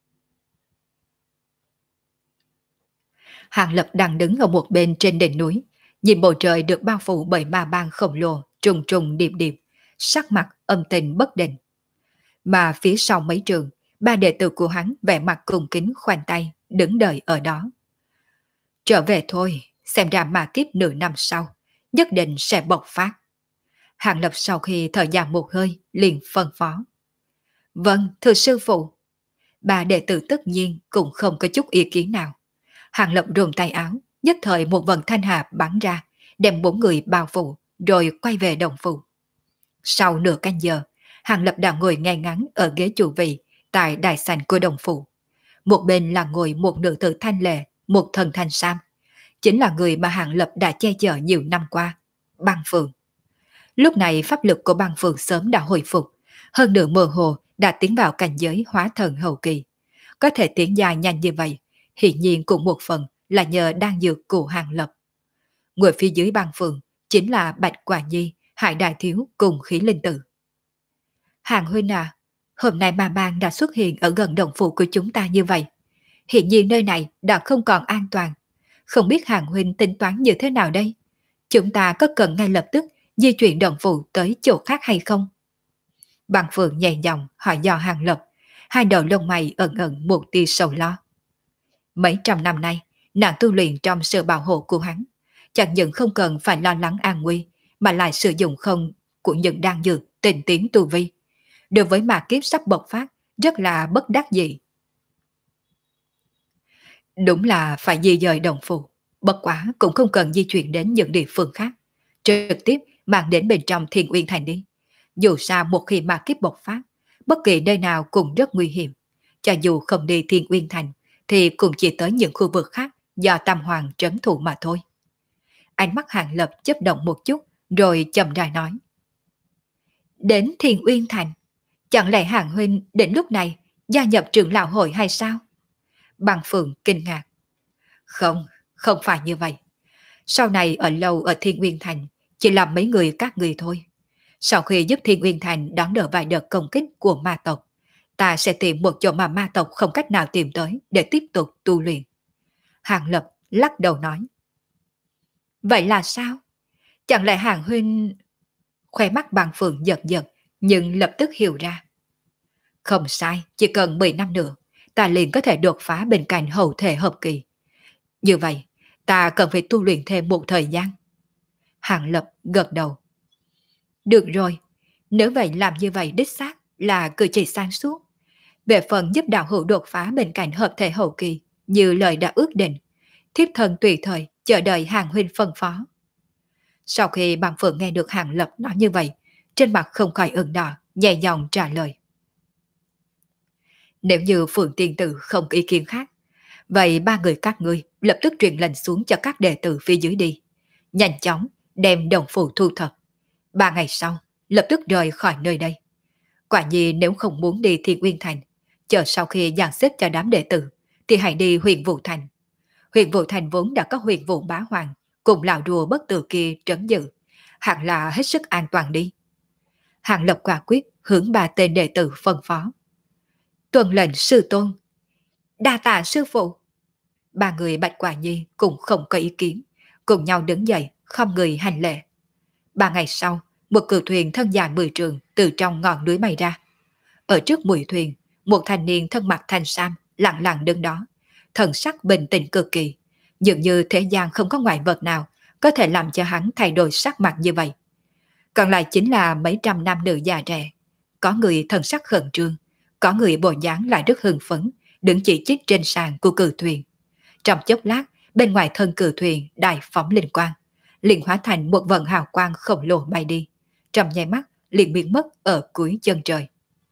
Hàng Lập đang đứng ở một bên trên đỉnh núi, nhìn bầu trời được bao phủ bởi ma bang khổng lồ, trùng trùng điệp điệp, sắc mặt âm tình bất định. Mà phía sau mấy trường, ba đệ tử của hắn vẻ mặt cung kính khoanh tay, đứng đợi ở đó. Trở về thôi, xem ra ma kiếp nửa năm sau, nhất định sẽ bộc phát. Hàng Lập sau khi thở dài một hơi, liền phân phó. Vâng, thưa sư phụ. Ba đệ tử tất nhiên cũng không có chút ý kiến nào. Hàng Lập ruồng tay áo, nhất thời một vần thanh hà bắn ra, đem 4 người bao phủ, rồi quay về đồng phủ. Sau nửa canh giờ, Hàng Lập đã ngồi ngay ngắn ở ghế chủ vị tại đại sảnh của đồng phủ. Một bên là ngồi một nữ tử thanh lệ, một thần thanh sam. Chính là người mà Hàng Lập đã che chở nhiều năm qua, Băng Phượng. Lúc này pháp lực của Băng Phượng sớm đã hồi phục, hơn nữa mơ hồ đã tiến vào cảnh giới hóa thần hậu kỳ. Có thể tiến dài nhanh như vậy, hiển nhiên cũng một phần là nhờ đang dược của Hàng Lập. Người phía dưới Băng Phượng chính là Bạch Quả Nhi, Hải Đại Thiếu cùng Khí Linh Tử. Hàng huynh à, hôm nay ma bang đã xuất hiện ở gần động phủ của chúng ta như vậy. Hiện nhiên nơi này đã không còn an toàn. Không biết Hàng huynh tính toán như thế nào đây? Chúng ta có cần ngay lập tức di chuyển động phủ tới chỗ khác hay không? Bằng Phượng nhẹ giọng hỏi dò Hàng Lập, hai đầu lông mày ẩn ẩn một tia sầu lo. Mấy trăm năm nay, nàng tu luyện trong sự bảo hộ của hắn, chẳng những không cần phải lo lắng an nguy, mà lại sử dụng không của những đan dược tình tiến tu vi. Đối với ma kiếp sắp bộc phát, rất là bất đắc dĩ. Đúng là phải di dời đồng phủ, bất quá cũng không cần di chuyển đến những địa phương khác. Trực tiếp mang đến bên trong Thiên Uyên Thành đi. Dù sao một khi ma kiếp bộc phát, bất kỳ nơi nào cũng rất nguy hiểm. Cho dù không đi Thiên Uyên Thành, thì cũng chỉ tới những khu vực khác do Tam Hoàng trấn thủ mà thôi. Ánh mắt Hàng Lập chớp động một chút, rồi chậm rãi nói. Đến Thiên Uyên Thành, chẳng lẽ Hàng huynh đến lúc này gia nhập trưởng lão hội hay sao? Bằng Phượng kinh ngạc. Không, không phải như vậy. Sau này ở lâu ở Thiên Uyên Thành, chỉ là mấy người các người thôi. Sau khi giúp Thiên Uyên Thành đón đỡ vài đợt công kích của ma tộc, ta sẽ tìm một chỗ mà ma tộc không cách nào tìm tới để tiếp tục tu luyện. Hàng Lập lắc đầu nói. Vậy là sao? Chẳng lẽ Hàng huynh... Khóe mắt Bằng Phượng giật giật, nhưng lập tức hiểu ra. Không sai, chỉ cần 10 năm nữa, ta liền có thể đột phá bên cạnh hậu thể hợp kỳ. Như vậy, ta cần phải tu luyện thêm một thời gian. Hàng Lập gật đầu. Được rồi, nếu vậy làm như vậy đích xác là cử chỉ sáng suốt. Về phần giúp đạo hữu đột phá bên cạnh hợp thể hậu kỳ, như lời đã ước định, thiếp thân tùy thời chờ đợi Hàng huynh phân phó. Sau khi Bằng Phượng nghe được Hàng Lập nói như vậy, trên mặt không khỏi ửng đỏ, nhẹ nhàng trả lời. Nếu như Phượng Tiên Tử không có ý kiến khác, vậy ba người các ngươi lập tức truyền lệnh xuống cho các đệ tử phía dưới đi. Nhanh chóng đem đồng phủ thu thập. 3 ngày sau, lập tức rời khỏi nơi đây. Quả nhiên nếu không muốn đi Thiên Uyên Thành, chờ sau khi dàn xếp cho đám đệ tử, thì hãy đi Huyền Vũ Thành. Huyền Vũ Thành vốn đã có Huyền Vũ Bá Hoàng, cùng lão rùa bất tử kia trấn giữ. Hẳn là hết sức an toàn đi. Hàng Lập quả quyết hướng 3 tên đệ tử phân phó. Tuân lệnh sư tôn. Đa tạ sư phụ. 3 người Bạch Quả Nhi cũng không có ý kiến, cùng nhau đứng dậy, không người hành lễ. 3 ngày sau, một cự thuyền thân dài 10 trường từ trong ngọn núi bay ra. Ở trước mũi thuyền, một thanh niên thân mặc thanh sam lặng lặng đứng đó, thần sắc bình tĩnh cực kỳ, dường như thế gian không có ngoại vật nào có thể làm cho hắn thay đổi sắc mặt như vậy. Còn lại chính là mấy trăm nam nữ già trẻ, có người thần sắc khẩn trương, có người bộ dáng lại rất hưng phấn, đứng chỉ trích trên sàn của cự thuyền. Trong chốc lát, bên ngoài thân cự thuyền đại phóng linh quang, liền hóa thành một vần hào quang khổng lồ bay đi, trong nháy mắt liền biến mất ở cuối chân trời.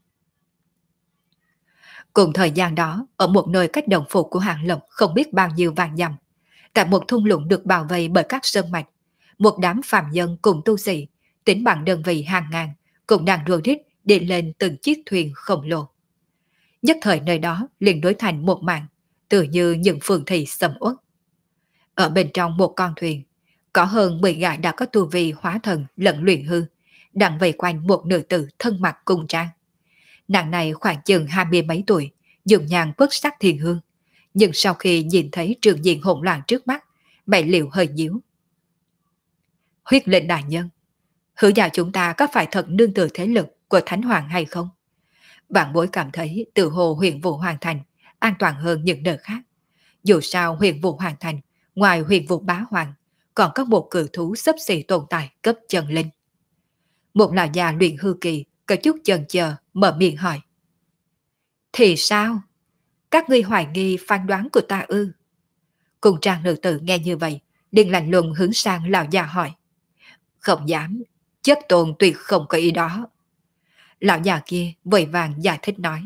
Cùng thời gian đó, ở một nơi cách đồng phủ của Hàng Lập không biết bao nhiêu vạn dặm, tại một thung lũng được bảo vệ bởi các sơn mạch, một đám phàm nhân cùng tu sĩ, tính bằng đơn vị hàng ngàn, cũng đang rùa rít đi lên từng chiếc thuyền khổng lồ. Nhất thời nơi đó liền đối thành một màn, tự như những phường thị sầm uất. Ở bên trong một con thuyền, có hơn 10 gã đã có tu vi hóa thần lẫn luyện hư, đang vây quanh một nữ tử thân mặc cung trang. Nàng này khoảng chừng 20 mấy tuổi, dùng nhàn quất sắc thiền hương, nhưng sau khi nhìn thấy trường diện hỗn loạn trước mắt, mày liều hơi nhíu. Huyết lệnh đại nhân, hứa gia chúng ta có phải thật nương tựa thế lực của Thánh Hoàng hay không? Vạn bối cảm thấy tự hồ Huyền Vũ Hoàng Thành an toàn hơn những nơi khác. Dù sao Huyền Vũ Hoàng Thành, ngoài Huyền Vũ Bá Hoàng, còn có một cự thú xấp xỉ tồn tại cấp chân linh. Một lão già luyện hư kỳ có chút chần chờ mở miệng hỏi. Thì sao? Các ngươi hoài nghi phán đoán của ta ư? Cùng trang nữ tử nghe như vậy, liền lạnh lùng hướng sang lão già hỏi. Không dám, chất tôn tuyệt không có ý đó. Lão già kia vội vàng giải thích nói.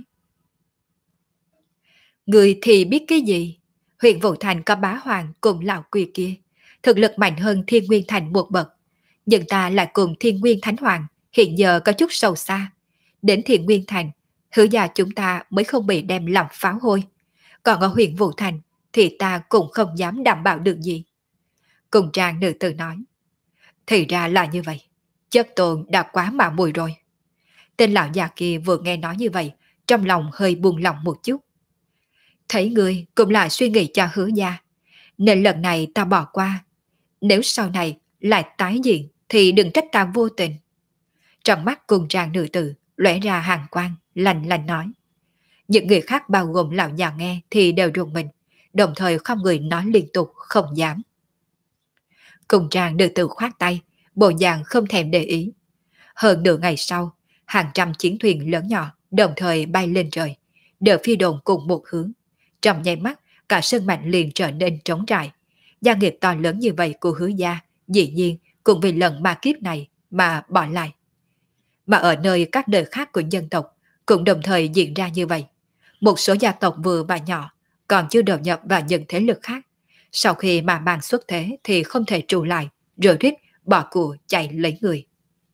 Người thì biết cái gì? Huyện Vũ Thành có Bá Hoàng cùng lão quỷ kia, thực lực mạnh hơn Thiên Nguyên Thành một bậc. Nhưng ta lại cùng Thiên Nguyên Thánh Hoàng hiện giờ có chút sâu xa. Đến Thiên Nguyên Thành, hứa gia chúng ta mới không bị đem làm pháo hôi. Còn ở huyện Vũ Thành thì ta cũng không dám đảm bảo được gì. Cùng trang nữ tử nói. Thì ra là như vậy. Chất tôn đã quá mạo muội rồi. Tên lão già kia vừa nghe nói như vậy, trong lòng hơi buông lòng một chút. Thấy ngươi cũng lại suy nghĩ cho Hứa gia, nên lần này ta bỏ qua. Nếu sau này lại tái diện thì đừng trách ta vô tình. Trong mắt cùng trang nữ tử lóe ra hàn quang, lạnh lạnh nói. Những người khác bao gồm lão già nghe thì đều rùng mình, đồng thời không người nói liên tục không dám. Cùng trang nữ tử khoát tay, bộ dạng không thèm để ý. Hơn nửa ngày sau, hàng trăm chiến thuyền lớn nhỏ đồng thời bay lên trời, đều phi đồn cùng một hướng. Trong nháy mắt, cả sân mạch liền trở nên trống trải. Gia nghiệp to lớn như vậy của Hứa gia, dĩ nhiên cũng vì lần ma kiếp này mà bỏ lại. Mà ở nơi các nơi khác của dân tộc cũng đồng thời diễn ra như vậy. Một số gia tộc vừa và nhỏ còn chưa đầu nhập vào những thế lực khác. Sau khi mà mang xuất thế thì không thể trụ lại, rồi rít bỏ của chạy lấy người.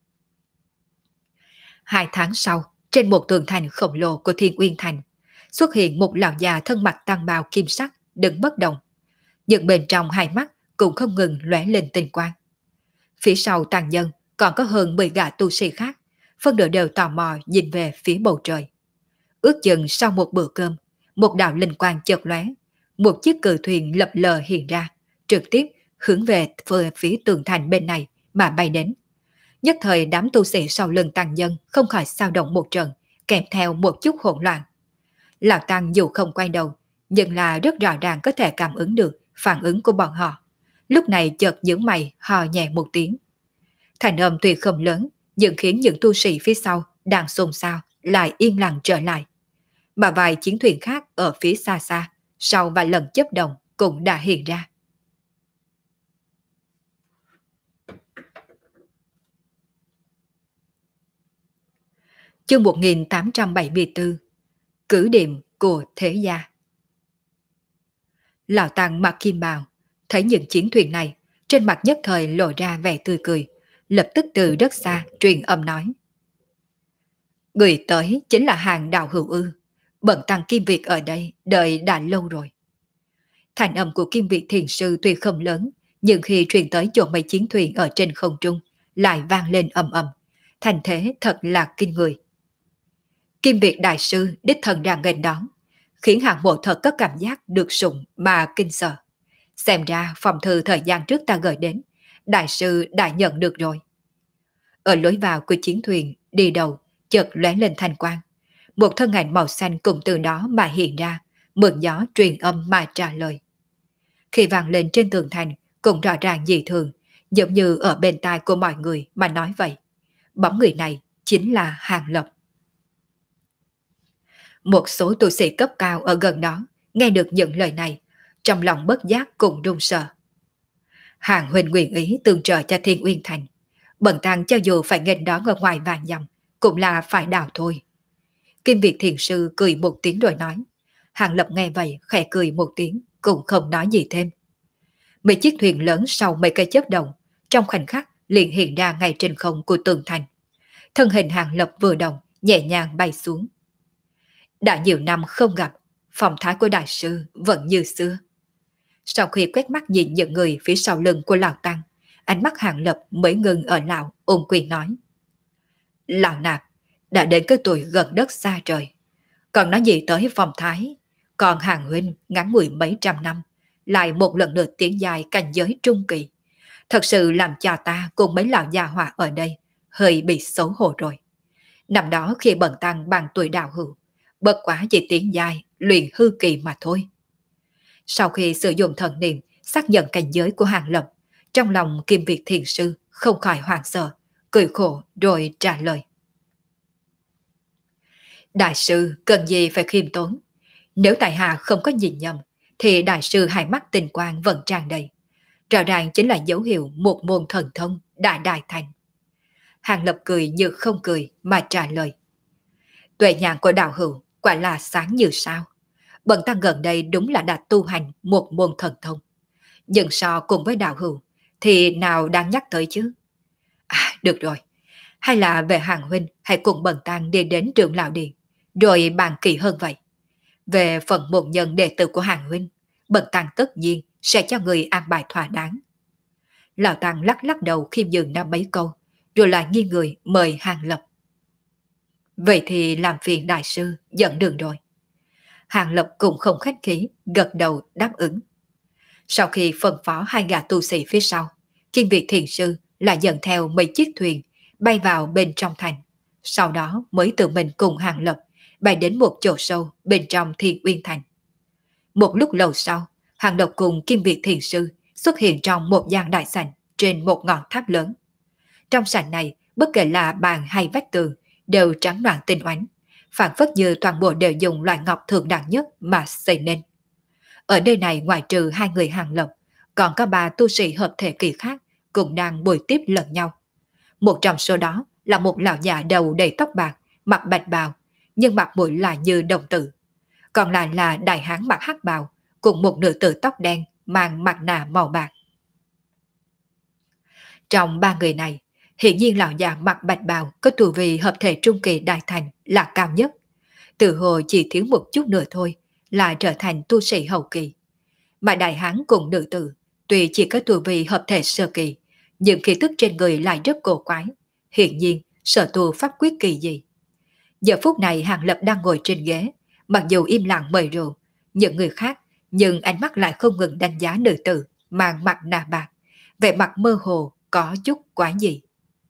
2 tháng sau, trên một tường thành khổng lồ của Thiên Uyên Thành, xuất hiện một lão già thân mặc tăng bào kim sắc, đứng bất động. Nhưng bên trong hai mắt cũng không ngừng lóe lên tinh quang. Phía sau tàn nhân còn có hơn 10 gã tu sĩ khác, phân nửa đều tò mò nhìn về phía bầu trời. Ước chừng sau một bữa cơm, một đạo linh quang chợt lóe, một chiếc cự thuyền lập lờ hiện ra, trực tiếp hướng về phía tường thành bên này mà bay đến. Nhất thời đám tu sĩ sau lưng tăng nhân không khỏi xao động một trận, kèm theo một chút hỗn loạn. Lão tăng dù không quay đầu, nhưng là rất rõ ràng có thể cảm ứng được phản ứng của bọn họ. Lúc này chợt nhướng mày hò nhẹ một tiếng. Thành âm tuy không lớn, nhưng khiến những tu sĩ phía sau đang xôn xao lại yên lặng trở lại. Mà vài chiến thuyền khác ở phía xa xa, sau vài lần chấp động cũng đã hiện ra. Chương 1874, Cử điểm của thế gia. Lão tăng mặc kim bào, thấy những chiến thuyền này, trên mặt nhất thời lộ ra vẻ tươi cười, lập tức từ rất xa truyền âm nói. Người tới chính là hàng đạo hữu ư, bận tăng Kim Việt ở đây đợi đã lâu rồi. Thành âm của Kim Việt thiền sư tuy không lớn, nhưng khi truyền tới chỗ mấy chiến thuyền ở trên không trung, lại vang lên ầm ầm, thành thế thật là kinh người. Kim Việt đại sư đích thân ra nghênh đón, khiến hạng bộ thật có cảm giác được sủng mà kinh sợ. Xem ra phòng thư thời gian trước ta gửi đến, đại sư đã nhận được rồi. Ở lối vào của chiến thuyền, đi đầu, chợt lóe lên thanh quang. Một thân ảnh màu xanh cùng từ đó mà hiện ra, mượn gió truyền âm mà trả lời. Khi vang lên trên tường thành, cũng rõ ràng dị thường, giống như ở bên tai của mọi người mà nói vậy. Bóng người này chính là Hàng Lập. Một số tu sĩ cấp cao ở gần đó, nghe được những lời này, trong lòng bất giác cũng run sợ. Hàng huynh nguyện ý tương trợ cho Thiên Uyên Thành, bần tăng cho dù phải nghênh đón ở ngoài vàng dặm, cũng là phải đào thôi. Kim Việt thiền sư cười một tiếng rồi nói. Hàng Lập nghe vậy khẽ cười một tiếng, cũng không nói gì thêm. Mấy chiếc thuyền lớn sau mấy cây chớp động, trong khoảnh khắc liền hiện ra ngay trên không của tường thành. Thân hình Hàng Lập vừa động, nhẹ nhàng bay xuống. Đã nhiều năm không gặp, phong thái của đại sư vẫn như xưa. Sau khi quét mắt nhìn những người phía sau lưng của lão tăng, ánh mắt Hàng Lập mới ngừng ở lão, ôn quyền nói. Lão nạp đã đến cái tuổi gần đất xa trời, còn nói gì tới phong thái, còn Hàng huynh ngắn ngủi mấy trăm năm, lại một lần nữa tiến dài cảnh giới trung kỳ. Thật sự làm cha ta cùng mấy lão già họa ở đây hơi bị xấu hổ rồi. Năm đó khi bần tăng bằng tuổi đạo hữu, bất quá chỉ tiến dài, luyện hư kỳ mà thôi. Sau khi sử dụng thần niệm xác nhận cảnh giới của Hàng Lập, trong lòng Kim Việt thiền sư không khỏi hoảng sợ, cười khổ rồi trả lời. Đại sư cần gì phải khiêm tốn. Nếu tại hạ không có nhìn nhầm, thì đại sư hai mắt tình quang vẫn tràn đầy. Rõ ràng chính là dấu hiệu một môn thần thông đã đại thành. Hàng Lập cười như không cười mà trả lời. Tuệ nhãn của đạo hữu quả là sáng như sao. Bần tăng gần đây đúng là đã tu hành một môn thần thông. Nhưng so cùng với đạo hữu thì nào đang nhắc tới chứ. À, được rồi. Hay là về Hàng huynh hãy cùng bần tăng đi đến trường lão điện, rồi bàn kỹ hơn vậy. Về phần môn nhân đệ tử của Hàng huynh, bần tăng tất nhiên sẽ cho người an bài thỏa đáng. Lão tăng lắc lắc đầu khiêm nhường năm mấy câu, rồi lại nghiêng người mời Hàng Lập. Vậy thì làm phiền đại sư dẫn đường rồi. Hàng Lập cũng không khách khí, gật đầu đáp ứng. Sau khi phân phó hai gã tu sĩ phía sau, Kiên Việt Thiền Sư lại dẫn theo mấy chiếc thuyền bay vào bên trong thành. Sau đó mới tự mình cùng Hàng Lập bay đến một chỗ sâu bên trong Thiên Uyên Thành. Một lúc lâu sau, Hàng Lập cùng Kim Việt Thiền Sư xuất hiện trong một gian đại sảnh trên một ngọn tháp lớn. Trong sảnh này, bất kể là bàn hay vách tường đều trắng loạng tinh oánh, phản phất như toàn bộ đều dùng loại ngọc thượng đẳng nhất mà xây nên. Ở nơi này ngoài trừ hai người Hàng Lập, còn có ba tu sĩ hợp thể kỳ khác cũng đang bồi tiếp lẫn nhau. Một trong số đó là một lão già đầu đầy tóc bạc, mặc bạch bào, nhưng mặt mũi lại như đồng tử. Còn lại là đại hán mặc hắc bào, cùng một nữ tử tóc đen mang mặt nạ màu bạc. Trong ba người này, hiện nhiên lão già mặc bạch bào có tu vi hợp thể trung kỳ đại thành là cao nhất. Từ hồi chỉ thiếu một chút nữa thôi là trở thành tu sĩ hậu kỳ. Mà đại hán cùng nữ tử tuy chỉ có tu vi hợp thể sơ kỳ, nhưng khí tức trên người lại rất cổ quái, hiện nhiên sở tu pháp quyết kỳ dị. Giờ phút này Hàng Lập đang ngồi trên ghế, mặc dù im lặng mời rượu, những người khác nhưng ánh mắt lại không ngừng đánh giá nữ tử mang mặt nạ bạc, vẻ mặt mơ hồ có chút quái dị.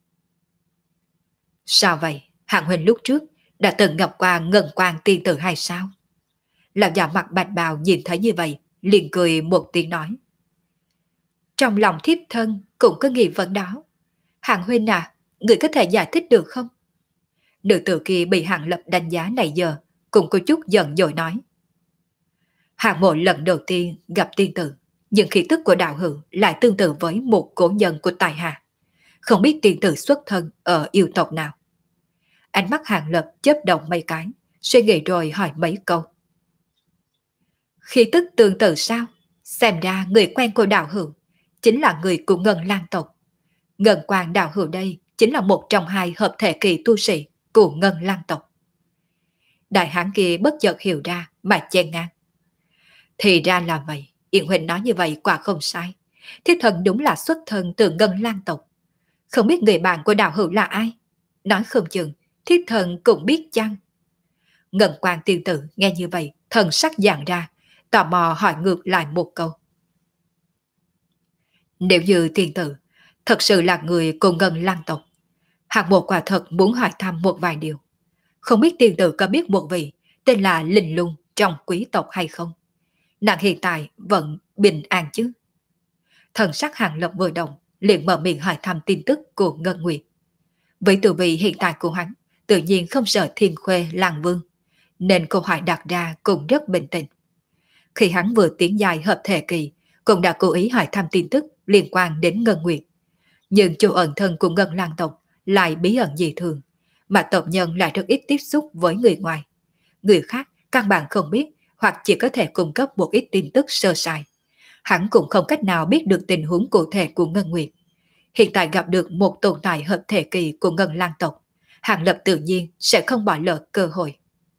Sao vậy? Hạng huynh lúc trước đã từng gặp qua Ngân Quang tiên tử hay sao? Lão già mặt bạch bào nhìn thấy như vậy, liền cười một tiếng nói. Trong lòng thiếp thân cũng có nghi vấn đó. Hạng huynh à, người có thể giải thích được không? Nữ tử kia bị Hạng Lập đánh giá này giờ, cũng có chút giận dỗi nói. Hạng mộ lần đầu tiên gặp tiên tử, nhưng khí tức của đạo hữu lại tương tự với một cổ nhân của tài hạ. Không biết tiên tử xuất thân ở yêu tộc nào. Ánh mắt Hạng Lập chớp động mấy cái, suy nghĩ rồi hỏi mấy câu. Khí tức tương tự sao? Xem ra người quen của đạo hữu chính là người của Ngân Lang tộc. Ngân Quang đạo hữu đây chính là một trong hai hợp thể kỳ tu sĩ của Ngân Lang tộc. Đại hán kia bất chợt hiểu ra mà chen ngang. Thì ra là vậy, Yên Huynh nói như vậy quả không sai. Thiết thần đúng là xuất thân từ Ngân Lang tộc. Không biết người bạn của đạo hữu là ai? Nói không chừng, thiết thần cũng biết chăng? Ngân Quang tiên tử nghe như vậy, thần sắc dạng ra, tò mò hỏi ngược lại một câu. Nếu như tiên tử thật sự là người của Ngân Lang tộc, Hạng Mộ quả thật muốn hỏi thăm một vài điều. Không biết tiên tử có biết một vị tên là Linh Lung trong quý tộc hay không? Nàng hiện tại vẫn bình an chứ? Thần sắc Hàng Lập vừa động, liền mở miệng hỏi thăm tin tức của Ngân Nguyệt. Với tu vi hiện tại của hắn, tự nhiên không sợ Thiên Khuê Lang Vương, nên câu hỏi đặt ra cũng rất bình tĩnh. Khi hắn vừa tiến dài hợp thể kỳ, cũng đã cố ý hỏi thăm tin tức liên quan đến Ngân Nguyệt. Nhưng chỗ ẩn thân của Ngân Lang tộc lại bí ẩn dị thường, mà tộc nhân lại rất ít tiếp xúc với người ngoài. Người khác căn bản không biết hoặc chỉ có thể cung cấp một ít tin tức sơ sài. Hắn cũng không cách nào biết được tình huống cụ thể của Ngân Nguyệt. Hiện tại gặp được một tồn tại hợp thể kỳ của Ngân Lang tộc, Hàng Lập tự nhiên sẽ không bỏ lỡ cơ hội.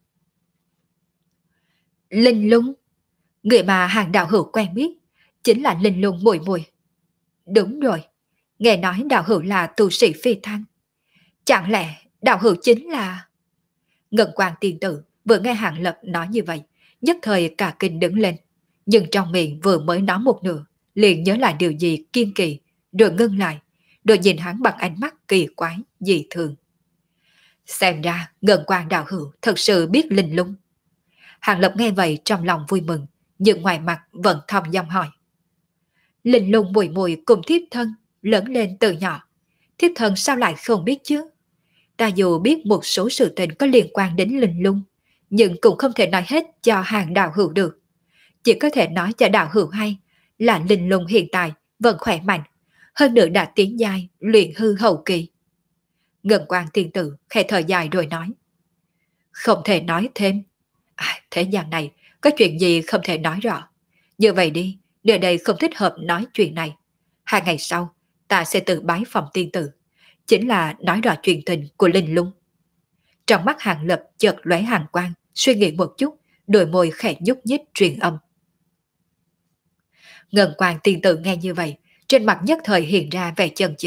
Linh Lung, người mà Hàng đạo hữu quen biết, chính là Linh Lung muội muội. Đúng rồi, nghe nói đạo hữu là tu sĩ phi thăng. Chẳng lẽ đạo hữu chính là... Ngân Quang tiên tử vừa nghe Hàng Lập nói như vậy, nhất thời cả kinh đứng lên, nhưng trong miệng vừa mới nói một nửa, liền nhớ lại điều gì kiên kỳ, rồi ngưng lại, rồi nhìn hắn bằng ánh mắt kỳ quái, dị thường. Xem ra Ngân Quang đạo hữu thật sự biết Linh Lung. Hàng Lập nghe vậy trong lòng vui mừng, nhưng ngoài mặt vẫn thầm dòng hỏi. Linh Lung mùi mùi cùng thiếp thân, lớn lên từ nhỏ. Thiếp thân sao lại không biết chứ? Ta dù biết một số sự tình có liên quan đến Linh Lung, nhưng cũng không thể nói hết cho Hàng đạo hữu được. Chỉ có thể nói cho đạo hữu hay là Linh Lung hiện tại vẫn khỏe mạnh, hơn nữa đã tiến giai luyện hư hậu kỳ. Ngân Quang tiên tử khẽ thở dài rồi nói. Không thể nói thêm. Thế gian này có chuyện gì không thể nói rõ. Như vậy đi, nơi đây không thích hợp nói chuyện này. 2 ngày sau, ta sẽ tự bái phòng tiên tử. Chính là nói rõ chuyện tình của Linh Lung. Trong mắt Hàng Lập chợt lóe hàn quang, suy nghĩ một chút, đôi môi khẽ nhúc nhích truyền âm. Ngân Quang tiên tử nghe như vậy, trên mặt nhất thời hiện ra vẻ chần chờ,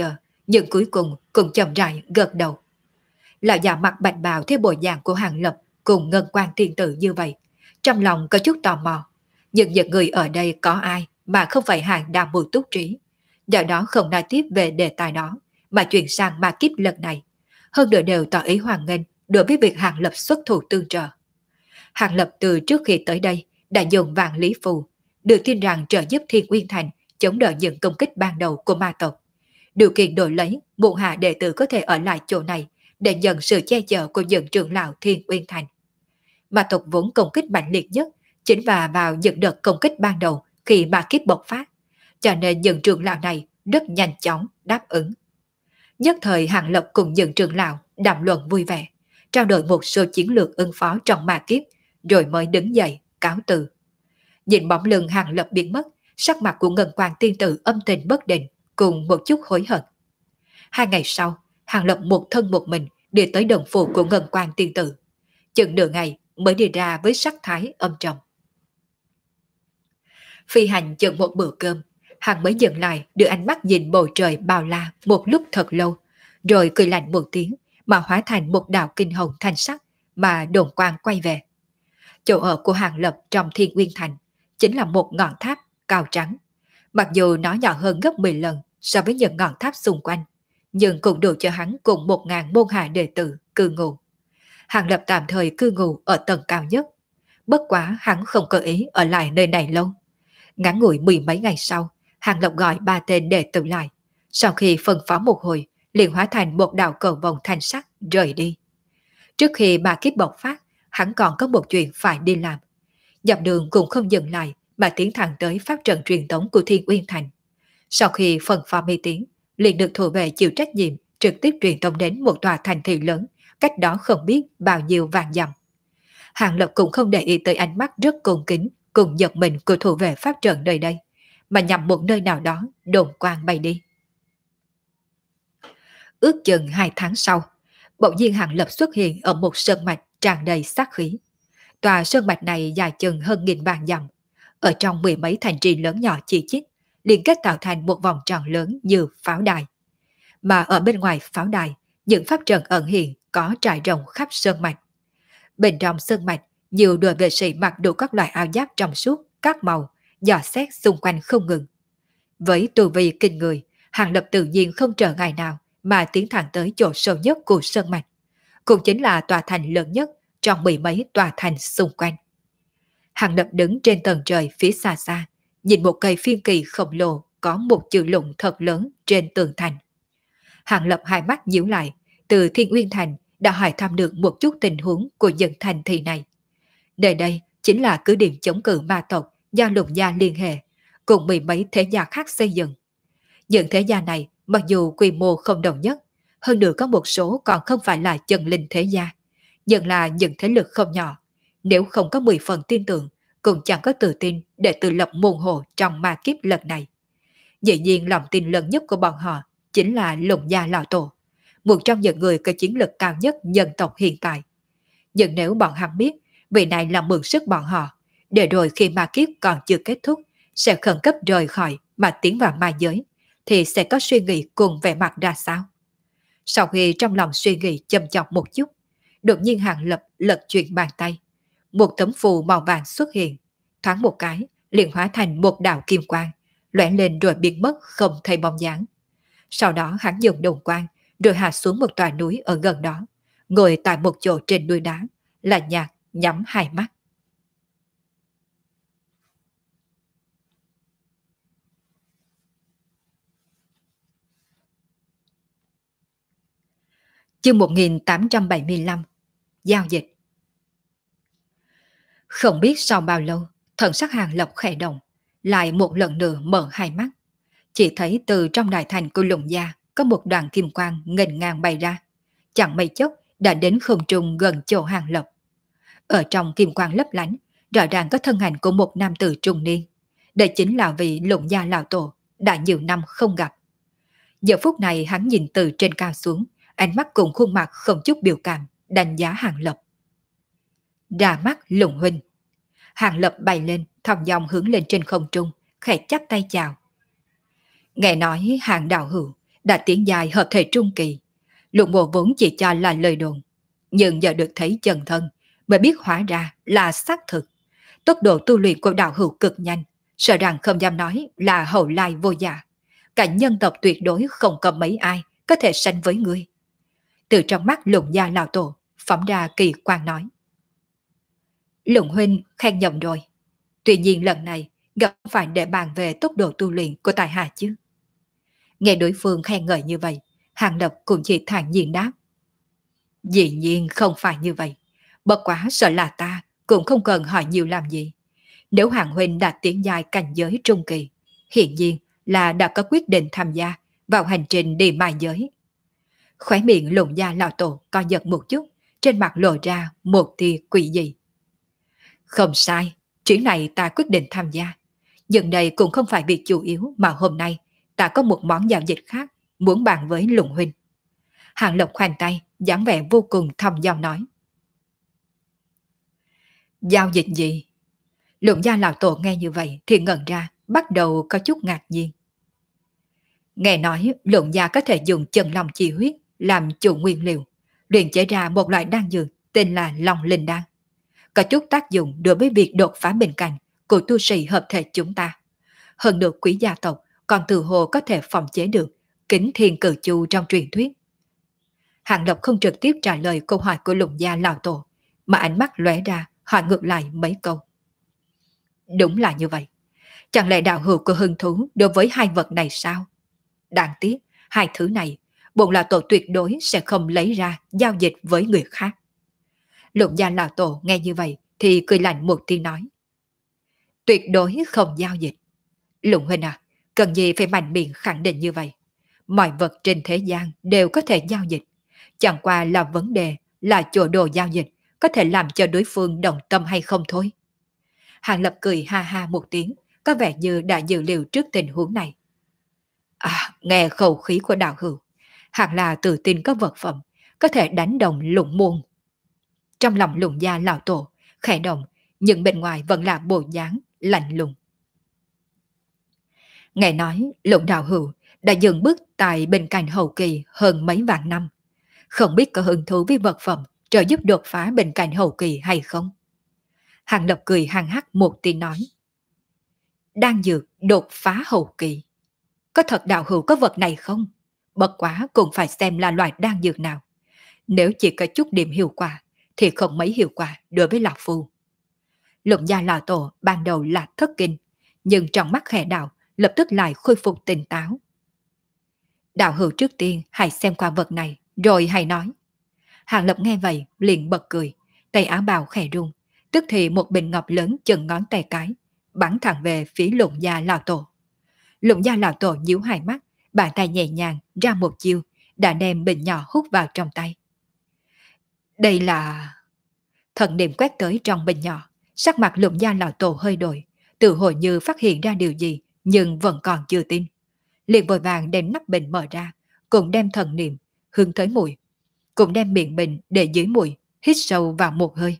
nhưng cuối cùng cũng chậm rãi gật đầu. Lão già mặt bạch bào theo bộ dạng của Hàng Lập cùng Ngân Quan tiên tử như vậy, trong lòng có chút tò mò. Nhưng người ở đây có ai mà không phải Hàng Đàm Mưu Túc Trí. Do đó không nói tiếp về đề tài đó, mà chuyển sang ma kiếp lần này. Hơn nữa đều tỏ ý hoan nghênh đối với việc Hàng Lập xuất thủ tương trợ. Hàng Lập từ trước khi tới đây đã dùng vạn lý phù, được tin rằng trợ giúp Thiên Uyên Thành chống đỡ những công kích ban đầu của ma tộc. Điều kiện đổi lấy, môn hạ đệ tử có thể ở lại chỗ này để nhận sự che chở của những trưởng lão Thiên Uyên Thành. Ma tộc vốn công kích mạnh liệt nhất chính là vào những đợt công kích ban đầu khi ma kiếp bộc phát, cho nên những trưởng lão này rất nhanh chóng đáp ứng. Nhất thời Hàng Lập cùng những trưởng lão đàm luận vui vẻ, trao đổi một số chiến lược ứng phó trong ma kiếp, rồi mới đứng dậy cáo từ. Nhìn bóng lưng Hàng Lập biến mất, sắc mặt của Ngân Quan tiên tử âm tình bất định, cùng một chút hối hận. 2 ngày sau, Hàng Lập một thân một mình đi tới đồng phủ của Ngân Quan tiên tử. Chừng nửa ngày mới đi ra với sắc thái âm trầm. Phi hành chừng một bữa cơm, hắn mới dừng lại đưa ánh mắt nhìn bầu trời bao la một lúc thật lâu, rồi cười lạnh một tiếng mà hóa thành một đạo kinh hồng thanh sắc mà đồn quang quay về. Chỗ ở của Hàng Lập trong Thiên Nguyên Thành chính là một ngọn tháp cao trắng. Mặc dù nó nhỏ hơn gấp 10 lần so với những ngọn tháp xung quanh, nhưng cũng đủ cho hắn cùng 1.000 môn hạ đệ tử cư ngụ. Hàng Lập tạm thời cư ngụ ở tầng cao nhất. Bất quá hắn không có ý ở lại nơi này lâu. Ngắn ngủi 10 mấy ngày sau, Hàng Lập gọi 3 tên đệ tử lại. Sau khi phân phó một hồi, liền hóa thành một đạo cầu vòng thanh sắc rời đi. Trước khi ma kiếp bộc phát, hắn còn có một chuyện phải đi làm. Dọc đường cũng không dừng lại mà tiến thẳng tới pháp trận truyền thống của Thiên Uyên Thành. Sau khi phân phó mê tiếng, liền được thủ vệ chịu trách nhiệm trực tiếp truyền thông đến một tòa thành thị lớn, cách đó không biết bao nhiêu vạn dặm. Hàng Lập cũng không để ý tới ánh mắt rất cung kính cùng giật mình của thủ vệ pháp trận nơi đây, mà nhằm một nơi nào đó đồn quang bay đi. Ước chừng 2 tháng sau, bỗng nhiên Hàng Lập xuất hiện ở một sơn mạch tràn đầy sát khí. Tòa sơn mạch này dài chừng hơn 1000 vạn dặm, ở trong 10 mấy thành trì lớn nhỏ chi chít, liên kết tạo thành một vòng tròn lớn như pháo đài. Mà ở bên ngoài pháo đài, những pháp trận ẩn hiện có trải rộng khắp sơn mạch. Bên trong sơn mạch, nhiều đội vệ sĩ mặc đủ các loại áo giáp trong suốt, các màu, dò xét xung quanh không ngừng. Với tu vi kinh người, Hàng Lập tự nhiên không trở ngại nào mà tiến thẳng tới chỗ sâu nhất của sơn mạch, cũng chính là tòa thành lớn nhất trong 10 mấy tòa thành xung quanh. Hàng Lập đứng trên tầng trời phía xa xa, nhìn một cây phiên kỳ khổng lồ có một chữ lụng thật lớn trên tường thành. Hàng Lập hai mắt nhíu lại, từ Thiên Uyên Thành đã hỏi thăm được một chút tình huống của những thành thị này. Nơi đây chính là cứ điểm chống cự ma tộc do Lục Gia liên hệ, cùng 10 mấy thế gia khác xây dựng. Những thế gia này mặc dù quy mô không đồng nhất, hơn nữa có một số còn không phải là chân linh thế gia, nhưng là những thế lực không nhỏ. Nếu không có 10 phần tin tưởng, cũng chẳng có tự tin để tự lập môn hộ trong ma kiếp lần này. Dĩ nhiên lòng tin lớn nhất của bọn họ chính là Lục Gia Lão Tổ, một trong những người có chiến lực cao nhất dân tộc hiện tại. Nhưng nếu bọn hắn biết vị này là mượn sức bọn họ, để rồi khi ma kiếp còn chưa kết thúc, sẽ khẩn cấp rời khỏi mà tiến vào ma giới, thì sẽ có suy nghĩ cùng vẻ mặt ra sao? Sau khi trong lòng suy nghĩ châm chọc một chút, đột nhiên Hàng Lập lật chuyển bàn tay. Một tấm phù màu vàng xuất hiện, thoáng một cái, liền hóa thành một đạo kim quang, lóe lên rồi biến mất không thấy bóng dáng. Sau đó hắn dùng đồng quang, rồi hạ xuống một tòa núi ở gần đó, ngồi tại một chỗ trên núi đá, là nhạt nhắm hai mắt. Chương 1875. Giao dịch. Không biết sau bao lâu, thần sắc Hàng Lập khẽ động, lại một lần nữa mở hai mắt. Chỉ thấy từ trong đại thành của Lục Gia có một đoàn kim quang nghênh ngang bay ra, chẳng mấy chốc đã đến không trung gần chỗ Hàng Lập. Ở trong kim quang lấp lánh, rõ ràng có thân ảnh của một nam tử trung niên. Đây chính là vị Lục Gia lão tổ đã nhiều năm không gặp. Giờ phút này hắn nhìn từ trên cao xuống, ánh mắt cùng khuôn mặt không chút biểu cảm, đánh giá Hàng Lập. Ra mắt Lục huynh. Hàng Lập bay lên, thong dong hướng lên trên không trung, khẽ chắp tay chào. Nghe nói Hàng đạo hữu, đã tiến dài hợp thể trung kỳ. Lục Mộ vốn chỉ cho là lời đồn, nhưng giờ được thấy chân thân mới biết hóa ra là xác thực. Tốc độ tu luyện của đạo hữu cực nhanh, sợ rằng không dám nói là hậu lai vô dạ. Cả nhân tộc tuyệt đối không có mấy ai có thể sánh với ngươi. Từ trong mắt Lục gia lão tổ phóng ra kỳ quan nói: Lục huynh khen nhầm rồi. Tuy nhiên lần này gặp phải để bàn về tốc độ tu luyện của tài hạ chứ. Nghe đối phương khen ngợi như vậy, Hàng Lập cũng chỉ thản nhiên đáp: Dĩ nhiên không phải như vậy. Bất quá sợ là ta cũng không cần hỏi nhiều làm gì. Nếu Hàng huynh đã tiến dài cảnh giới trung kỳ, hiện nhiên là đã có quyết định tham gia vào hành trình đi mai giới. Khóe miệng Lục gia lão tổ co giật một chút, trên mặt lộ ra một tia quỷ dị. Không sai, chuyến này ta quyết định tham gia. Nhưng đây cũng không phải việc chủ yếu mà hôm nay ta có một món giao dịch khác muốn bàn với Lục huynh. Hàng Lộc khoanh tay, dáng vẻ vô cùng thầm dò nói. Giao dịch gì? Lục gia lão tổ nghe như vậy thì ngẩn ra, bắt đầu có chút ngạc nhiên. Nghe nói Lục gia có thể dùng chân long chi huyết làm chủ nguyên liệu, luyện chế ra một loại đan dược tên là Long Linh Đan. Có chút tác dụng đối với việc đột phá bên cạnh của tu sĩ hợp thể chúng ta. Hơn được quý gia tộc còn từ hồ có thể phòng chế được kính thiên cử chu trong truyền thuyết. Hàng Lập không trực tiếp trả lời câu hỏi của Lục gia lão tổ, mà ánh mắt lóe ra hỏi ngược lại mấy câu. Đúng là như vậy. Chẳng lẽ đạo hữu có hứng thú đối với hai vật này sao? Đáng tiếc, hai thứ này, bổn lão tổ tuyệt đối sẽ không lấy ra giao dịch với người khác. Lục gia lão tổ nghe như vậy thì cười lạnh một tiếng nói. Tuyệt đối không giao dịch. Lục huynh à, cần gì phải mạnh miệng khẳng định như vậy? Mọi vật trên thế gian đều có thể giao dịch. Chẳng qua là vấn đề là chỗ đồ giao dịch có thể làm cho đối phương đồng tâm hay không thôi. Hàng Lập cười ha ha một tiếng, có vẻ như đã dự liệu trước tình huống này. À, nghe khẩu khí của đạo hữu, hẳn là tự tin có vật phẩm, có thể đánh đồng Lục môn. Trong lòng Lục gia lão tổ, khẽ động, nhưng bên ngoài vẫn là bộ dáng lạnh lùng. Nghe nói Lục đạo hữu đã dừng bước tại bên cạnh hậu kỳ hơn mấy vạn năm. Không biết có hứng thú với vật phẩm trợ giúp đột phá bên cạnh hậu kỳ hay không? Hàng Lập cười hăng hắc một tiếng nói. Đang dược đột phá hậu kỳ. Có thật đạo hữu có vật này không? Bất quá cũng phải xem là loại đan dược nào. Nếu chỉ có chút điểm hiệu quả, thì không mấy hiệu quả đối với Lạc Phu. Lục gia lão tổ ban đầu là thất kinh, nhưng trong mắt khẽ đạo lập tức lại khôi phục tỉnh táo. Đạo hữu trước tiên hãy xem qua vật này, rồi hãy nói. Hàng Lập nghe vậy liền bật cười, tay áo bào khẽ rung, tức thì một bình ngọc lớn chừng ngón tay cái, bắn thẳng về phía Lục gia lão tổ. Lục gia lão tổ nhíu hai mắt, bàn tay nhẹ nhàng ra một chiêu, đã đem bình nhỏ hút vào trong tay. Đây là... Thần niệm quét tới trong bình nhỏ, sắc mặt Lục gia lão tổ hơi đổi, tự hồi như phát hiện ra điều gì, nhưng vẫn còn chưa tin. Liền vội vàng đem nắp bình mở ra, cùng đem thần niệm hướng tới mũi, cùng đem miệng bình để dưới mũi, hít sâu vào một hơi.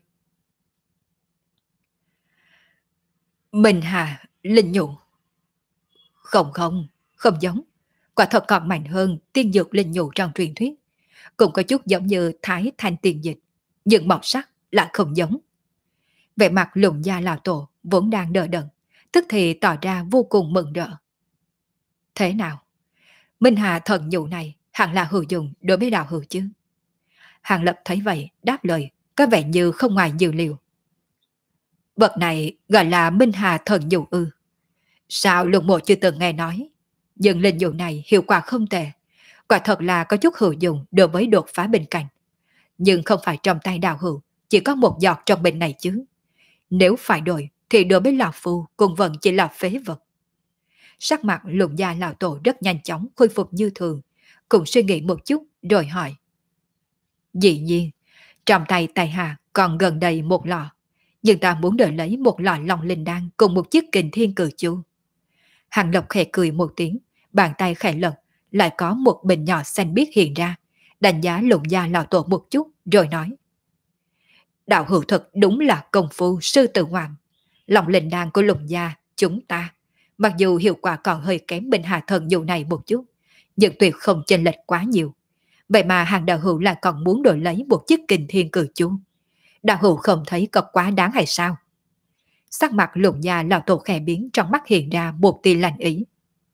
Minh Hà, linh nhụ. Không không, không giống. Quả thật còn mạnh hơn tiên dược linh nhụ trong truyền thuyết. Cũng có chút giống như thái thanh tiền dịch, nhưng màu sắc lại không giống. Vẻ mặt Lục gia lão tổ vốn đang đờ đẫn, tức thì tỏ ra vô cùng mừng rỡ. Thế nào? Minh Hà thần nhụ này hẳn là hữu dụng đối với đạo hữu chứ? Hàng Lập thấy vậy đáp lời, có vẻ như không ngoài dự liệu. Vật này gọi là Minh Hà thần nhụ ư? Sao Lục mộ chưa từng nghe nói? Nhưng linh nhụ này hiệu quả không tệ, quả thật là có chút hữu dụng đối với đột phá bên cạnh. Nhưng không phải trong tay đạo hữu, chỉ có một giọt trong bình này chứ. Nếu phải đổi thì đối với lão phu cũng vẫn chỉ là phế vật. Sắc mặt Lục gia lão tổ rất nhanh chóng khôi phục như thường, cũng suy nghĩ một chút rồi hỏi. Dĩ nhiên, trong tay tài hạ còn gần đầy một lọ, nhưng ta muốn đợi lấy một lọ Long Linh Đan cùng một chiếc kình thiên cử chu. Hàng Lộc khẽ cười một tiếng, bàn tay khẽ lật, lại có một bình nhỏ xanh biếc hiện ra, đánh giá Lục gia lão tổ một chút rồi nói. Đạo hữu thật đúng là công phu sư tử ngoạm. Long Linh Đan của Lục gia chúng ta, mặc dù hiệu quả còn hơi kém Minh Hà thần dụ này một chút, nhưng tuyệt không chênh lệch quá nhiều. Vậy mà hàng đạo hữu lại còn muốn đổi lấy một chiếc kình thiên cử chú. Đạo hữu không thấy có quá đáng hay sao? Sắc mặt Lục Gia lão tổ khẽ biến, trong mắt hiện ra một tia lạnh ý.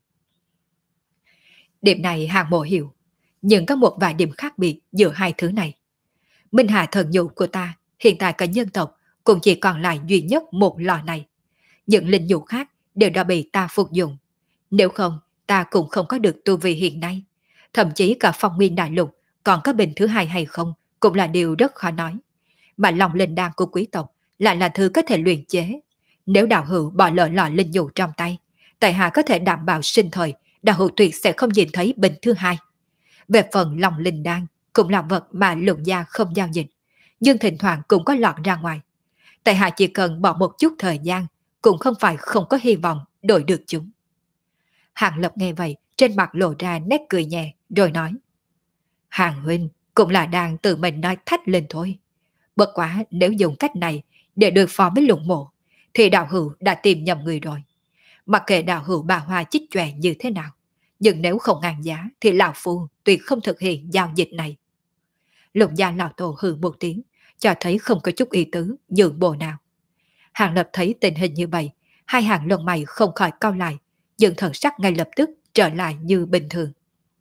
Điểm này hàng mộ hiểu, nhưng có một vài điểm khác biệt giữa hai thứ này. Minh Hà thần nhũ của ta hiện tại cả nhân tộc cũng chỉ còn lại duy nhất một lò này. Những linh nhũ khác đều đã bị ta phục dụng. Nếu không, ta cũng không có được tu vi hiện nay. Thậm chí cả phong nguyên đại lục còn có bình thứ hai hay không cũng là điều rất khó nói. Mà lòng linh đan của quý tộc lại là thứ có thể luyện chế. Nếu đạo hữu bỏ lỡ lò linh nhũ trong tay, tại hạ có thể đảm bảo sinh thời đạo hữu tuyệt sẽ không nhìn thấy bình thứ hai. Về phần lòng linh đan cũng là vật mà Lục Gia không giao dịch, nhưng thỉnh thoảng cũng có lọt ra ngoài. Tại hạ chỉ cần bỏ một chút thời gian, cũng không phải không có hy vọng đổi được chúng. Hàng Lập nghe vậy, trên mặt lộ ra nét cười nhẹ, rồi nói: Hàng huynh cũng là đang tự mình nói thách lên thôi. Bất quá nếu dùng cách này để đối phó với Lục Mộ, thì đạo hữu đã tìm nhầm người rồi. Mặc kệ đạo hữu bà hoa chích chòe như thế nào, nhưng nếu không ngang giá thì lão phu tuyệt không thực hiện giao dịch này. Lục Gia lão tổ hừ một tiếng, cho thấy không có chút ý tứ nhượng bộ nào. Hàng Lập thấy tình hình như vậy, hai hàng lông mày không khỏi cau lại, nhưng thần sắc ngay lập tức trở lại như bình thường.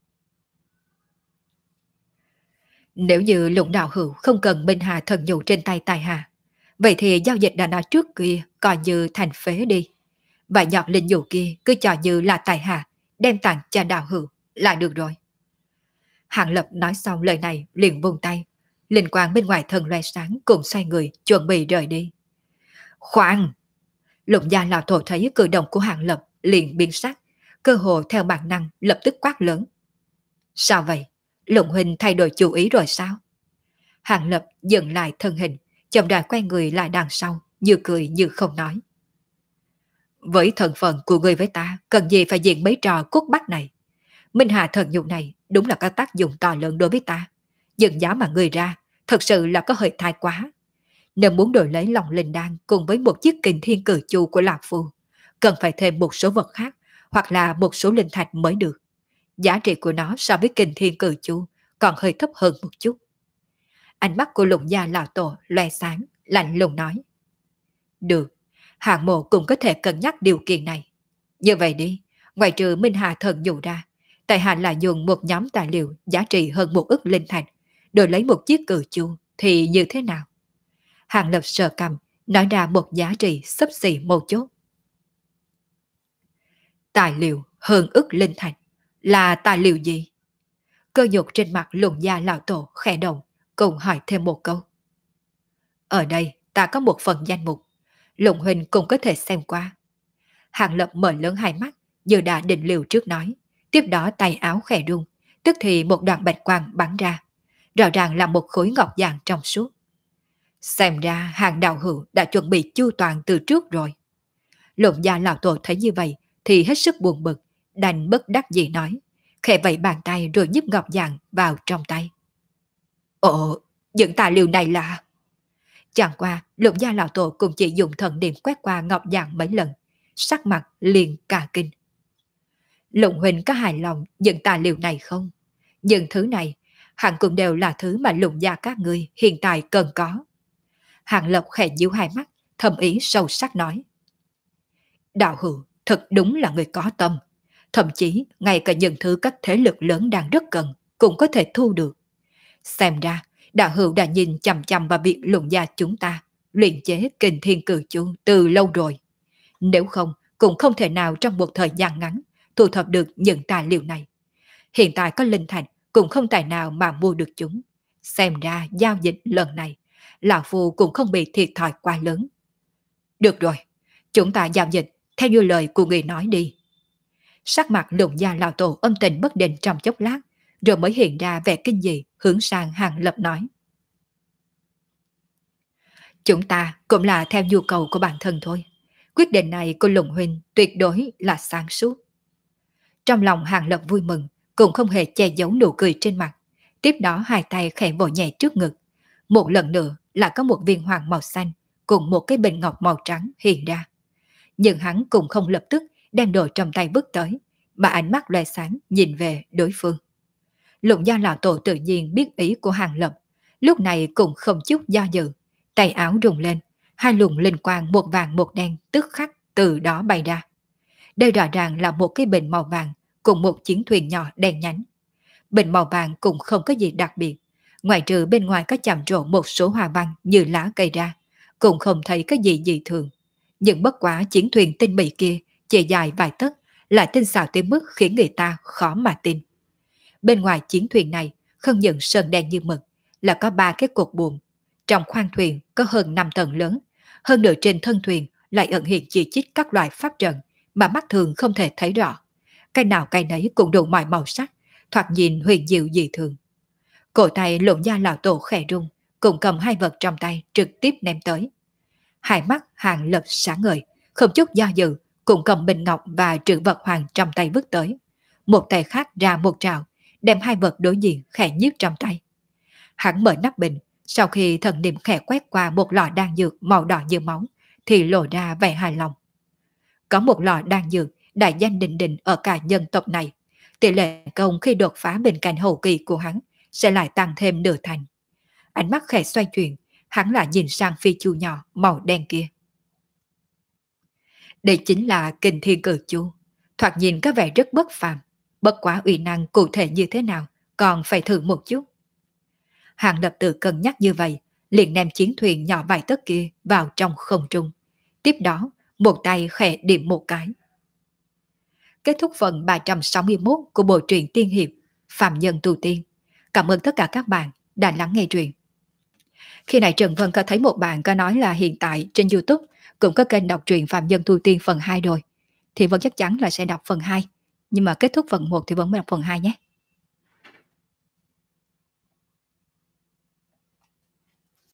Nếu như Lục đạo hữu không cần Minh Hà thần nhũ trên tay tài hạ, vậy thì giao dịch đã nói trước kia coi như thành phế đi. Và giọt linh nhũ kia cứ cho như là tài hạ, đem tặng cho đạo hữu là được rồi. Hàng Lập nói xong lời này liền vung tay, linh quang bên ngoài thần loe sáng cùng xoay người chuẩn bị rời đi. Khoan! Lục Gia lão tổ thấy cử động của Hàng Lập liền biến sắc, cơ hồ theo bản năng lập tức quát lớn. Sao vậy? Lục huynh thay đổi chủ ý rồi sao? Hàng Lập dừng lại thân hình, chậm rãi quay người lại đằng sau, như cười như không nói. Với thân phận của người với ta, cần gì phải diện mấy trò cốt bắt này? Minh Hà thần nhũ này đúng là có tác dụng to lớn đối với ta. Nhưng giá mà người ra, thật sự là có hơi thái quá. Nếu muốn đổi lấy lòng linh đan cùng với một chiếc kình thiên cử chu của Lạc Phu, cần phải thêm một số vật khác, hoặc là một số linh thạch mới được. Giá trị của nó so với kình thiên cử chu còn hơi thấp hơn một chút. Ánh mắt của Lục Gia lão tổ loe sáng, lạnh lùng nói. Được, hạng mộ cũng có thể cân nhắc điều kiện này. Như vậy đi, ngoài trừ Minh Hà thần nhũ ra, tại hạ là dùng một nhóm tài liệu giá trị hơn 1 ức linh thạch, đổi lấy một chiếc cử chu thì như thế nào? Hàng Lập sờ cầm, nói ra một giá trị xấp xỉ một chút. Tài liệu hơn ức linh thạch là tài liệu gì? Cơ nhục trên mặt Lục Gia lão tổ khẽ động, cùng hỏi thêm một câu. Ở đây ta có một phần danh mục, Lục huynh cũng có thể xem qua. Hàng Lập mở lớn hai mắt, như đã định liệu trước nói, tiếp đó tay áo khẽ rung, tức thì một đoạn bạch quang bắn ra, rõ ràng là một khối ngọc vàng trong suốt. Xem ra Hàng đạo hữu đã chuẩn bị chu toàn từ trước rồi. Lục Gia lão tổ thấy như vậy thì hết sức buồn bực, đành bất đắc dĩ nói, khẽ vẫy bàn tay rồi nhấp ngọc vàng vào trong tay. Ồ, những tài liệu này là... Chẳng qua, Lục Gia lão tổ cũng chỉ dùng thần niệm quét qua ngọc vàng mấy lần, sắc mặt liền cả kinh. Lục huynh có hài lòng những tài liệu này không? Những thứ này, hẳn cũng đều là thứ mà Lục Gia các ngươi hiện tại cần có. Hàng Lập khẽ nhíu hai mắt, thầm ý sâu sắc nói. Đạo hữu thật đúng là người có tâm. Thậm chí, ngay cả những thứ các thế lực lớn đang rất cần, cũng có thể thu được. Xem ra, đạo hữu đã nhìn chằm chằm vào việc Lục Gia chúng ta, luyện chế kình thiên cử chu từ lâu rồi. Nếu không, cũng không thể nào trong một thời gian ngắn thu thập được những tài liệu này. Hiện tại có linh thạch cũng không tài nào mà mua được chúng. Xem ra giao dịch lần này, lão phu cũng không bị thiệt thòi quá lớn. Được rồi, chúng ta giao dịch theo như lời của người nói đi. Sắc mặt Lục Gia lão tổ âm tình bất định trong chốc lát, rồi mới hiện ra vẻ kinh dị, hướng sang Hàng Lập nói. Chúng ta cũng là theo nhu cầu của bản thân thôi. Quyết định này của Lục huynh tuyệt đối là sáng suốt. Trong lòng Hàng Lập vui mừng, cũng không hề che giấu nụ cười trên mặt. Tiếp đó hai tay khẽ vỗ nhẹ trước ngực. Một lần nữa là có một viên hoàng màu xanh cùng một cái bình ngọc màu trắng hiện ra. Nhưng hắn cũng không lập tức đem đồ trong tay vứt tới, mà ánh mắt loe sáng nhìn về đối phương. Lục gia lão tổ tự nhiên biết ý của Hàng Lập, lúc này cũng không chút do dự, tay áo rung lên, hai luồng linh quang một vàng một đen tức khắc từ đó bay ra. Đây rõ ràng là một cái bình màu vàng cùng một chiến thuyền nhỏ đen nhánh. Bình màu vàng cũng không có gì đặc biệt, ngoại trừ bên ngoài có chạm trổ một số hoa văn như lá cây ra, cũng không thấy cái gì dị thường. Nhưng bất quá chiến thuyền tinh mỹ kia chỉ dài vài tấc, lại tinh xảo tới mức khiến người ta khó mà tin. Bên ngoài chiến thuyền này không những sơn đen như mực, là có 3 cái cột buồm. Trong khoang thuyền có hơn 5 tầng lớn, hơn nữa trên thân thuyền lại ẩn hiện chỉ chít các loại pháp trận mà mắt thường không thể thấy rõ. Cái nào cái nấy cũng đủ mọi màu sắc, thoạt nhìn huyền diệu dị thường. Cổ tay Lộn Gia lão tổ khẽ rung, cùng cầm 2 vật trong tay trực tiếp ném tới. Hai mắt Hàng Lập sáng ngời, không chút do dự, cùng cầm bình ngọc và trữ vật hoàng trong tay vứt tới. Một tay khác ra một trào, đem 2 vật đối diện khẽ nhiếp trong tay. Hắn mở nắp bình, sau khi thần niệm khẽ quét qua một lọ đan dược màu đỏ như máu, thì lộ ra vẻ hài lòng. Có một lọ đan dược đại danh đình đình ở cả dân tộc này, tỷ lệ công khi đột phá bên cạnh hậu kỳ của hắn sẽ lại tăng thêm nửa thành. Ánh mắt khẽ xoay chuyển, hắn lại nhìn sang phi chu nhỏ màu đen kia. Đây chính là Kình Thiên Cử Chu, thoạt nhìn có vẻ rất bất phàm, bất quá uy năng cụ thể như thế nào, còn phải thử một chút. Hàng Lập tự cân nhắc như vậy, liền ném chiến thuyền nhỏ vài tấc kia vào trong không trung. Tiếp đó, một tay khẽ điểm một cái. Kết thúc phần 361 của bộ truyện tiên hiệp Phạm Nhân Tu Tiên. Cảm ơn tất cả các bạn đã lắng nghe truyện. Khi nãy Trần Vân có thấy một bạn có nói là hiện tại trên YouTube cũng có kênh đọc truyện Phạm Nhân Tu Tiên phần 2 rồi. Thì Vân chắc chắn là sẽ đọc phần 2. Nhưng mà kết thúc phần 1 thì vẫn mới đọc phần 2 nhé.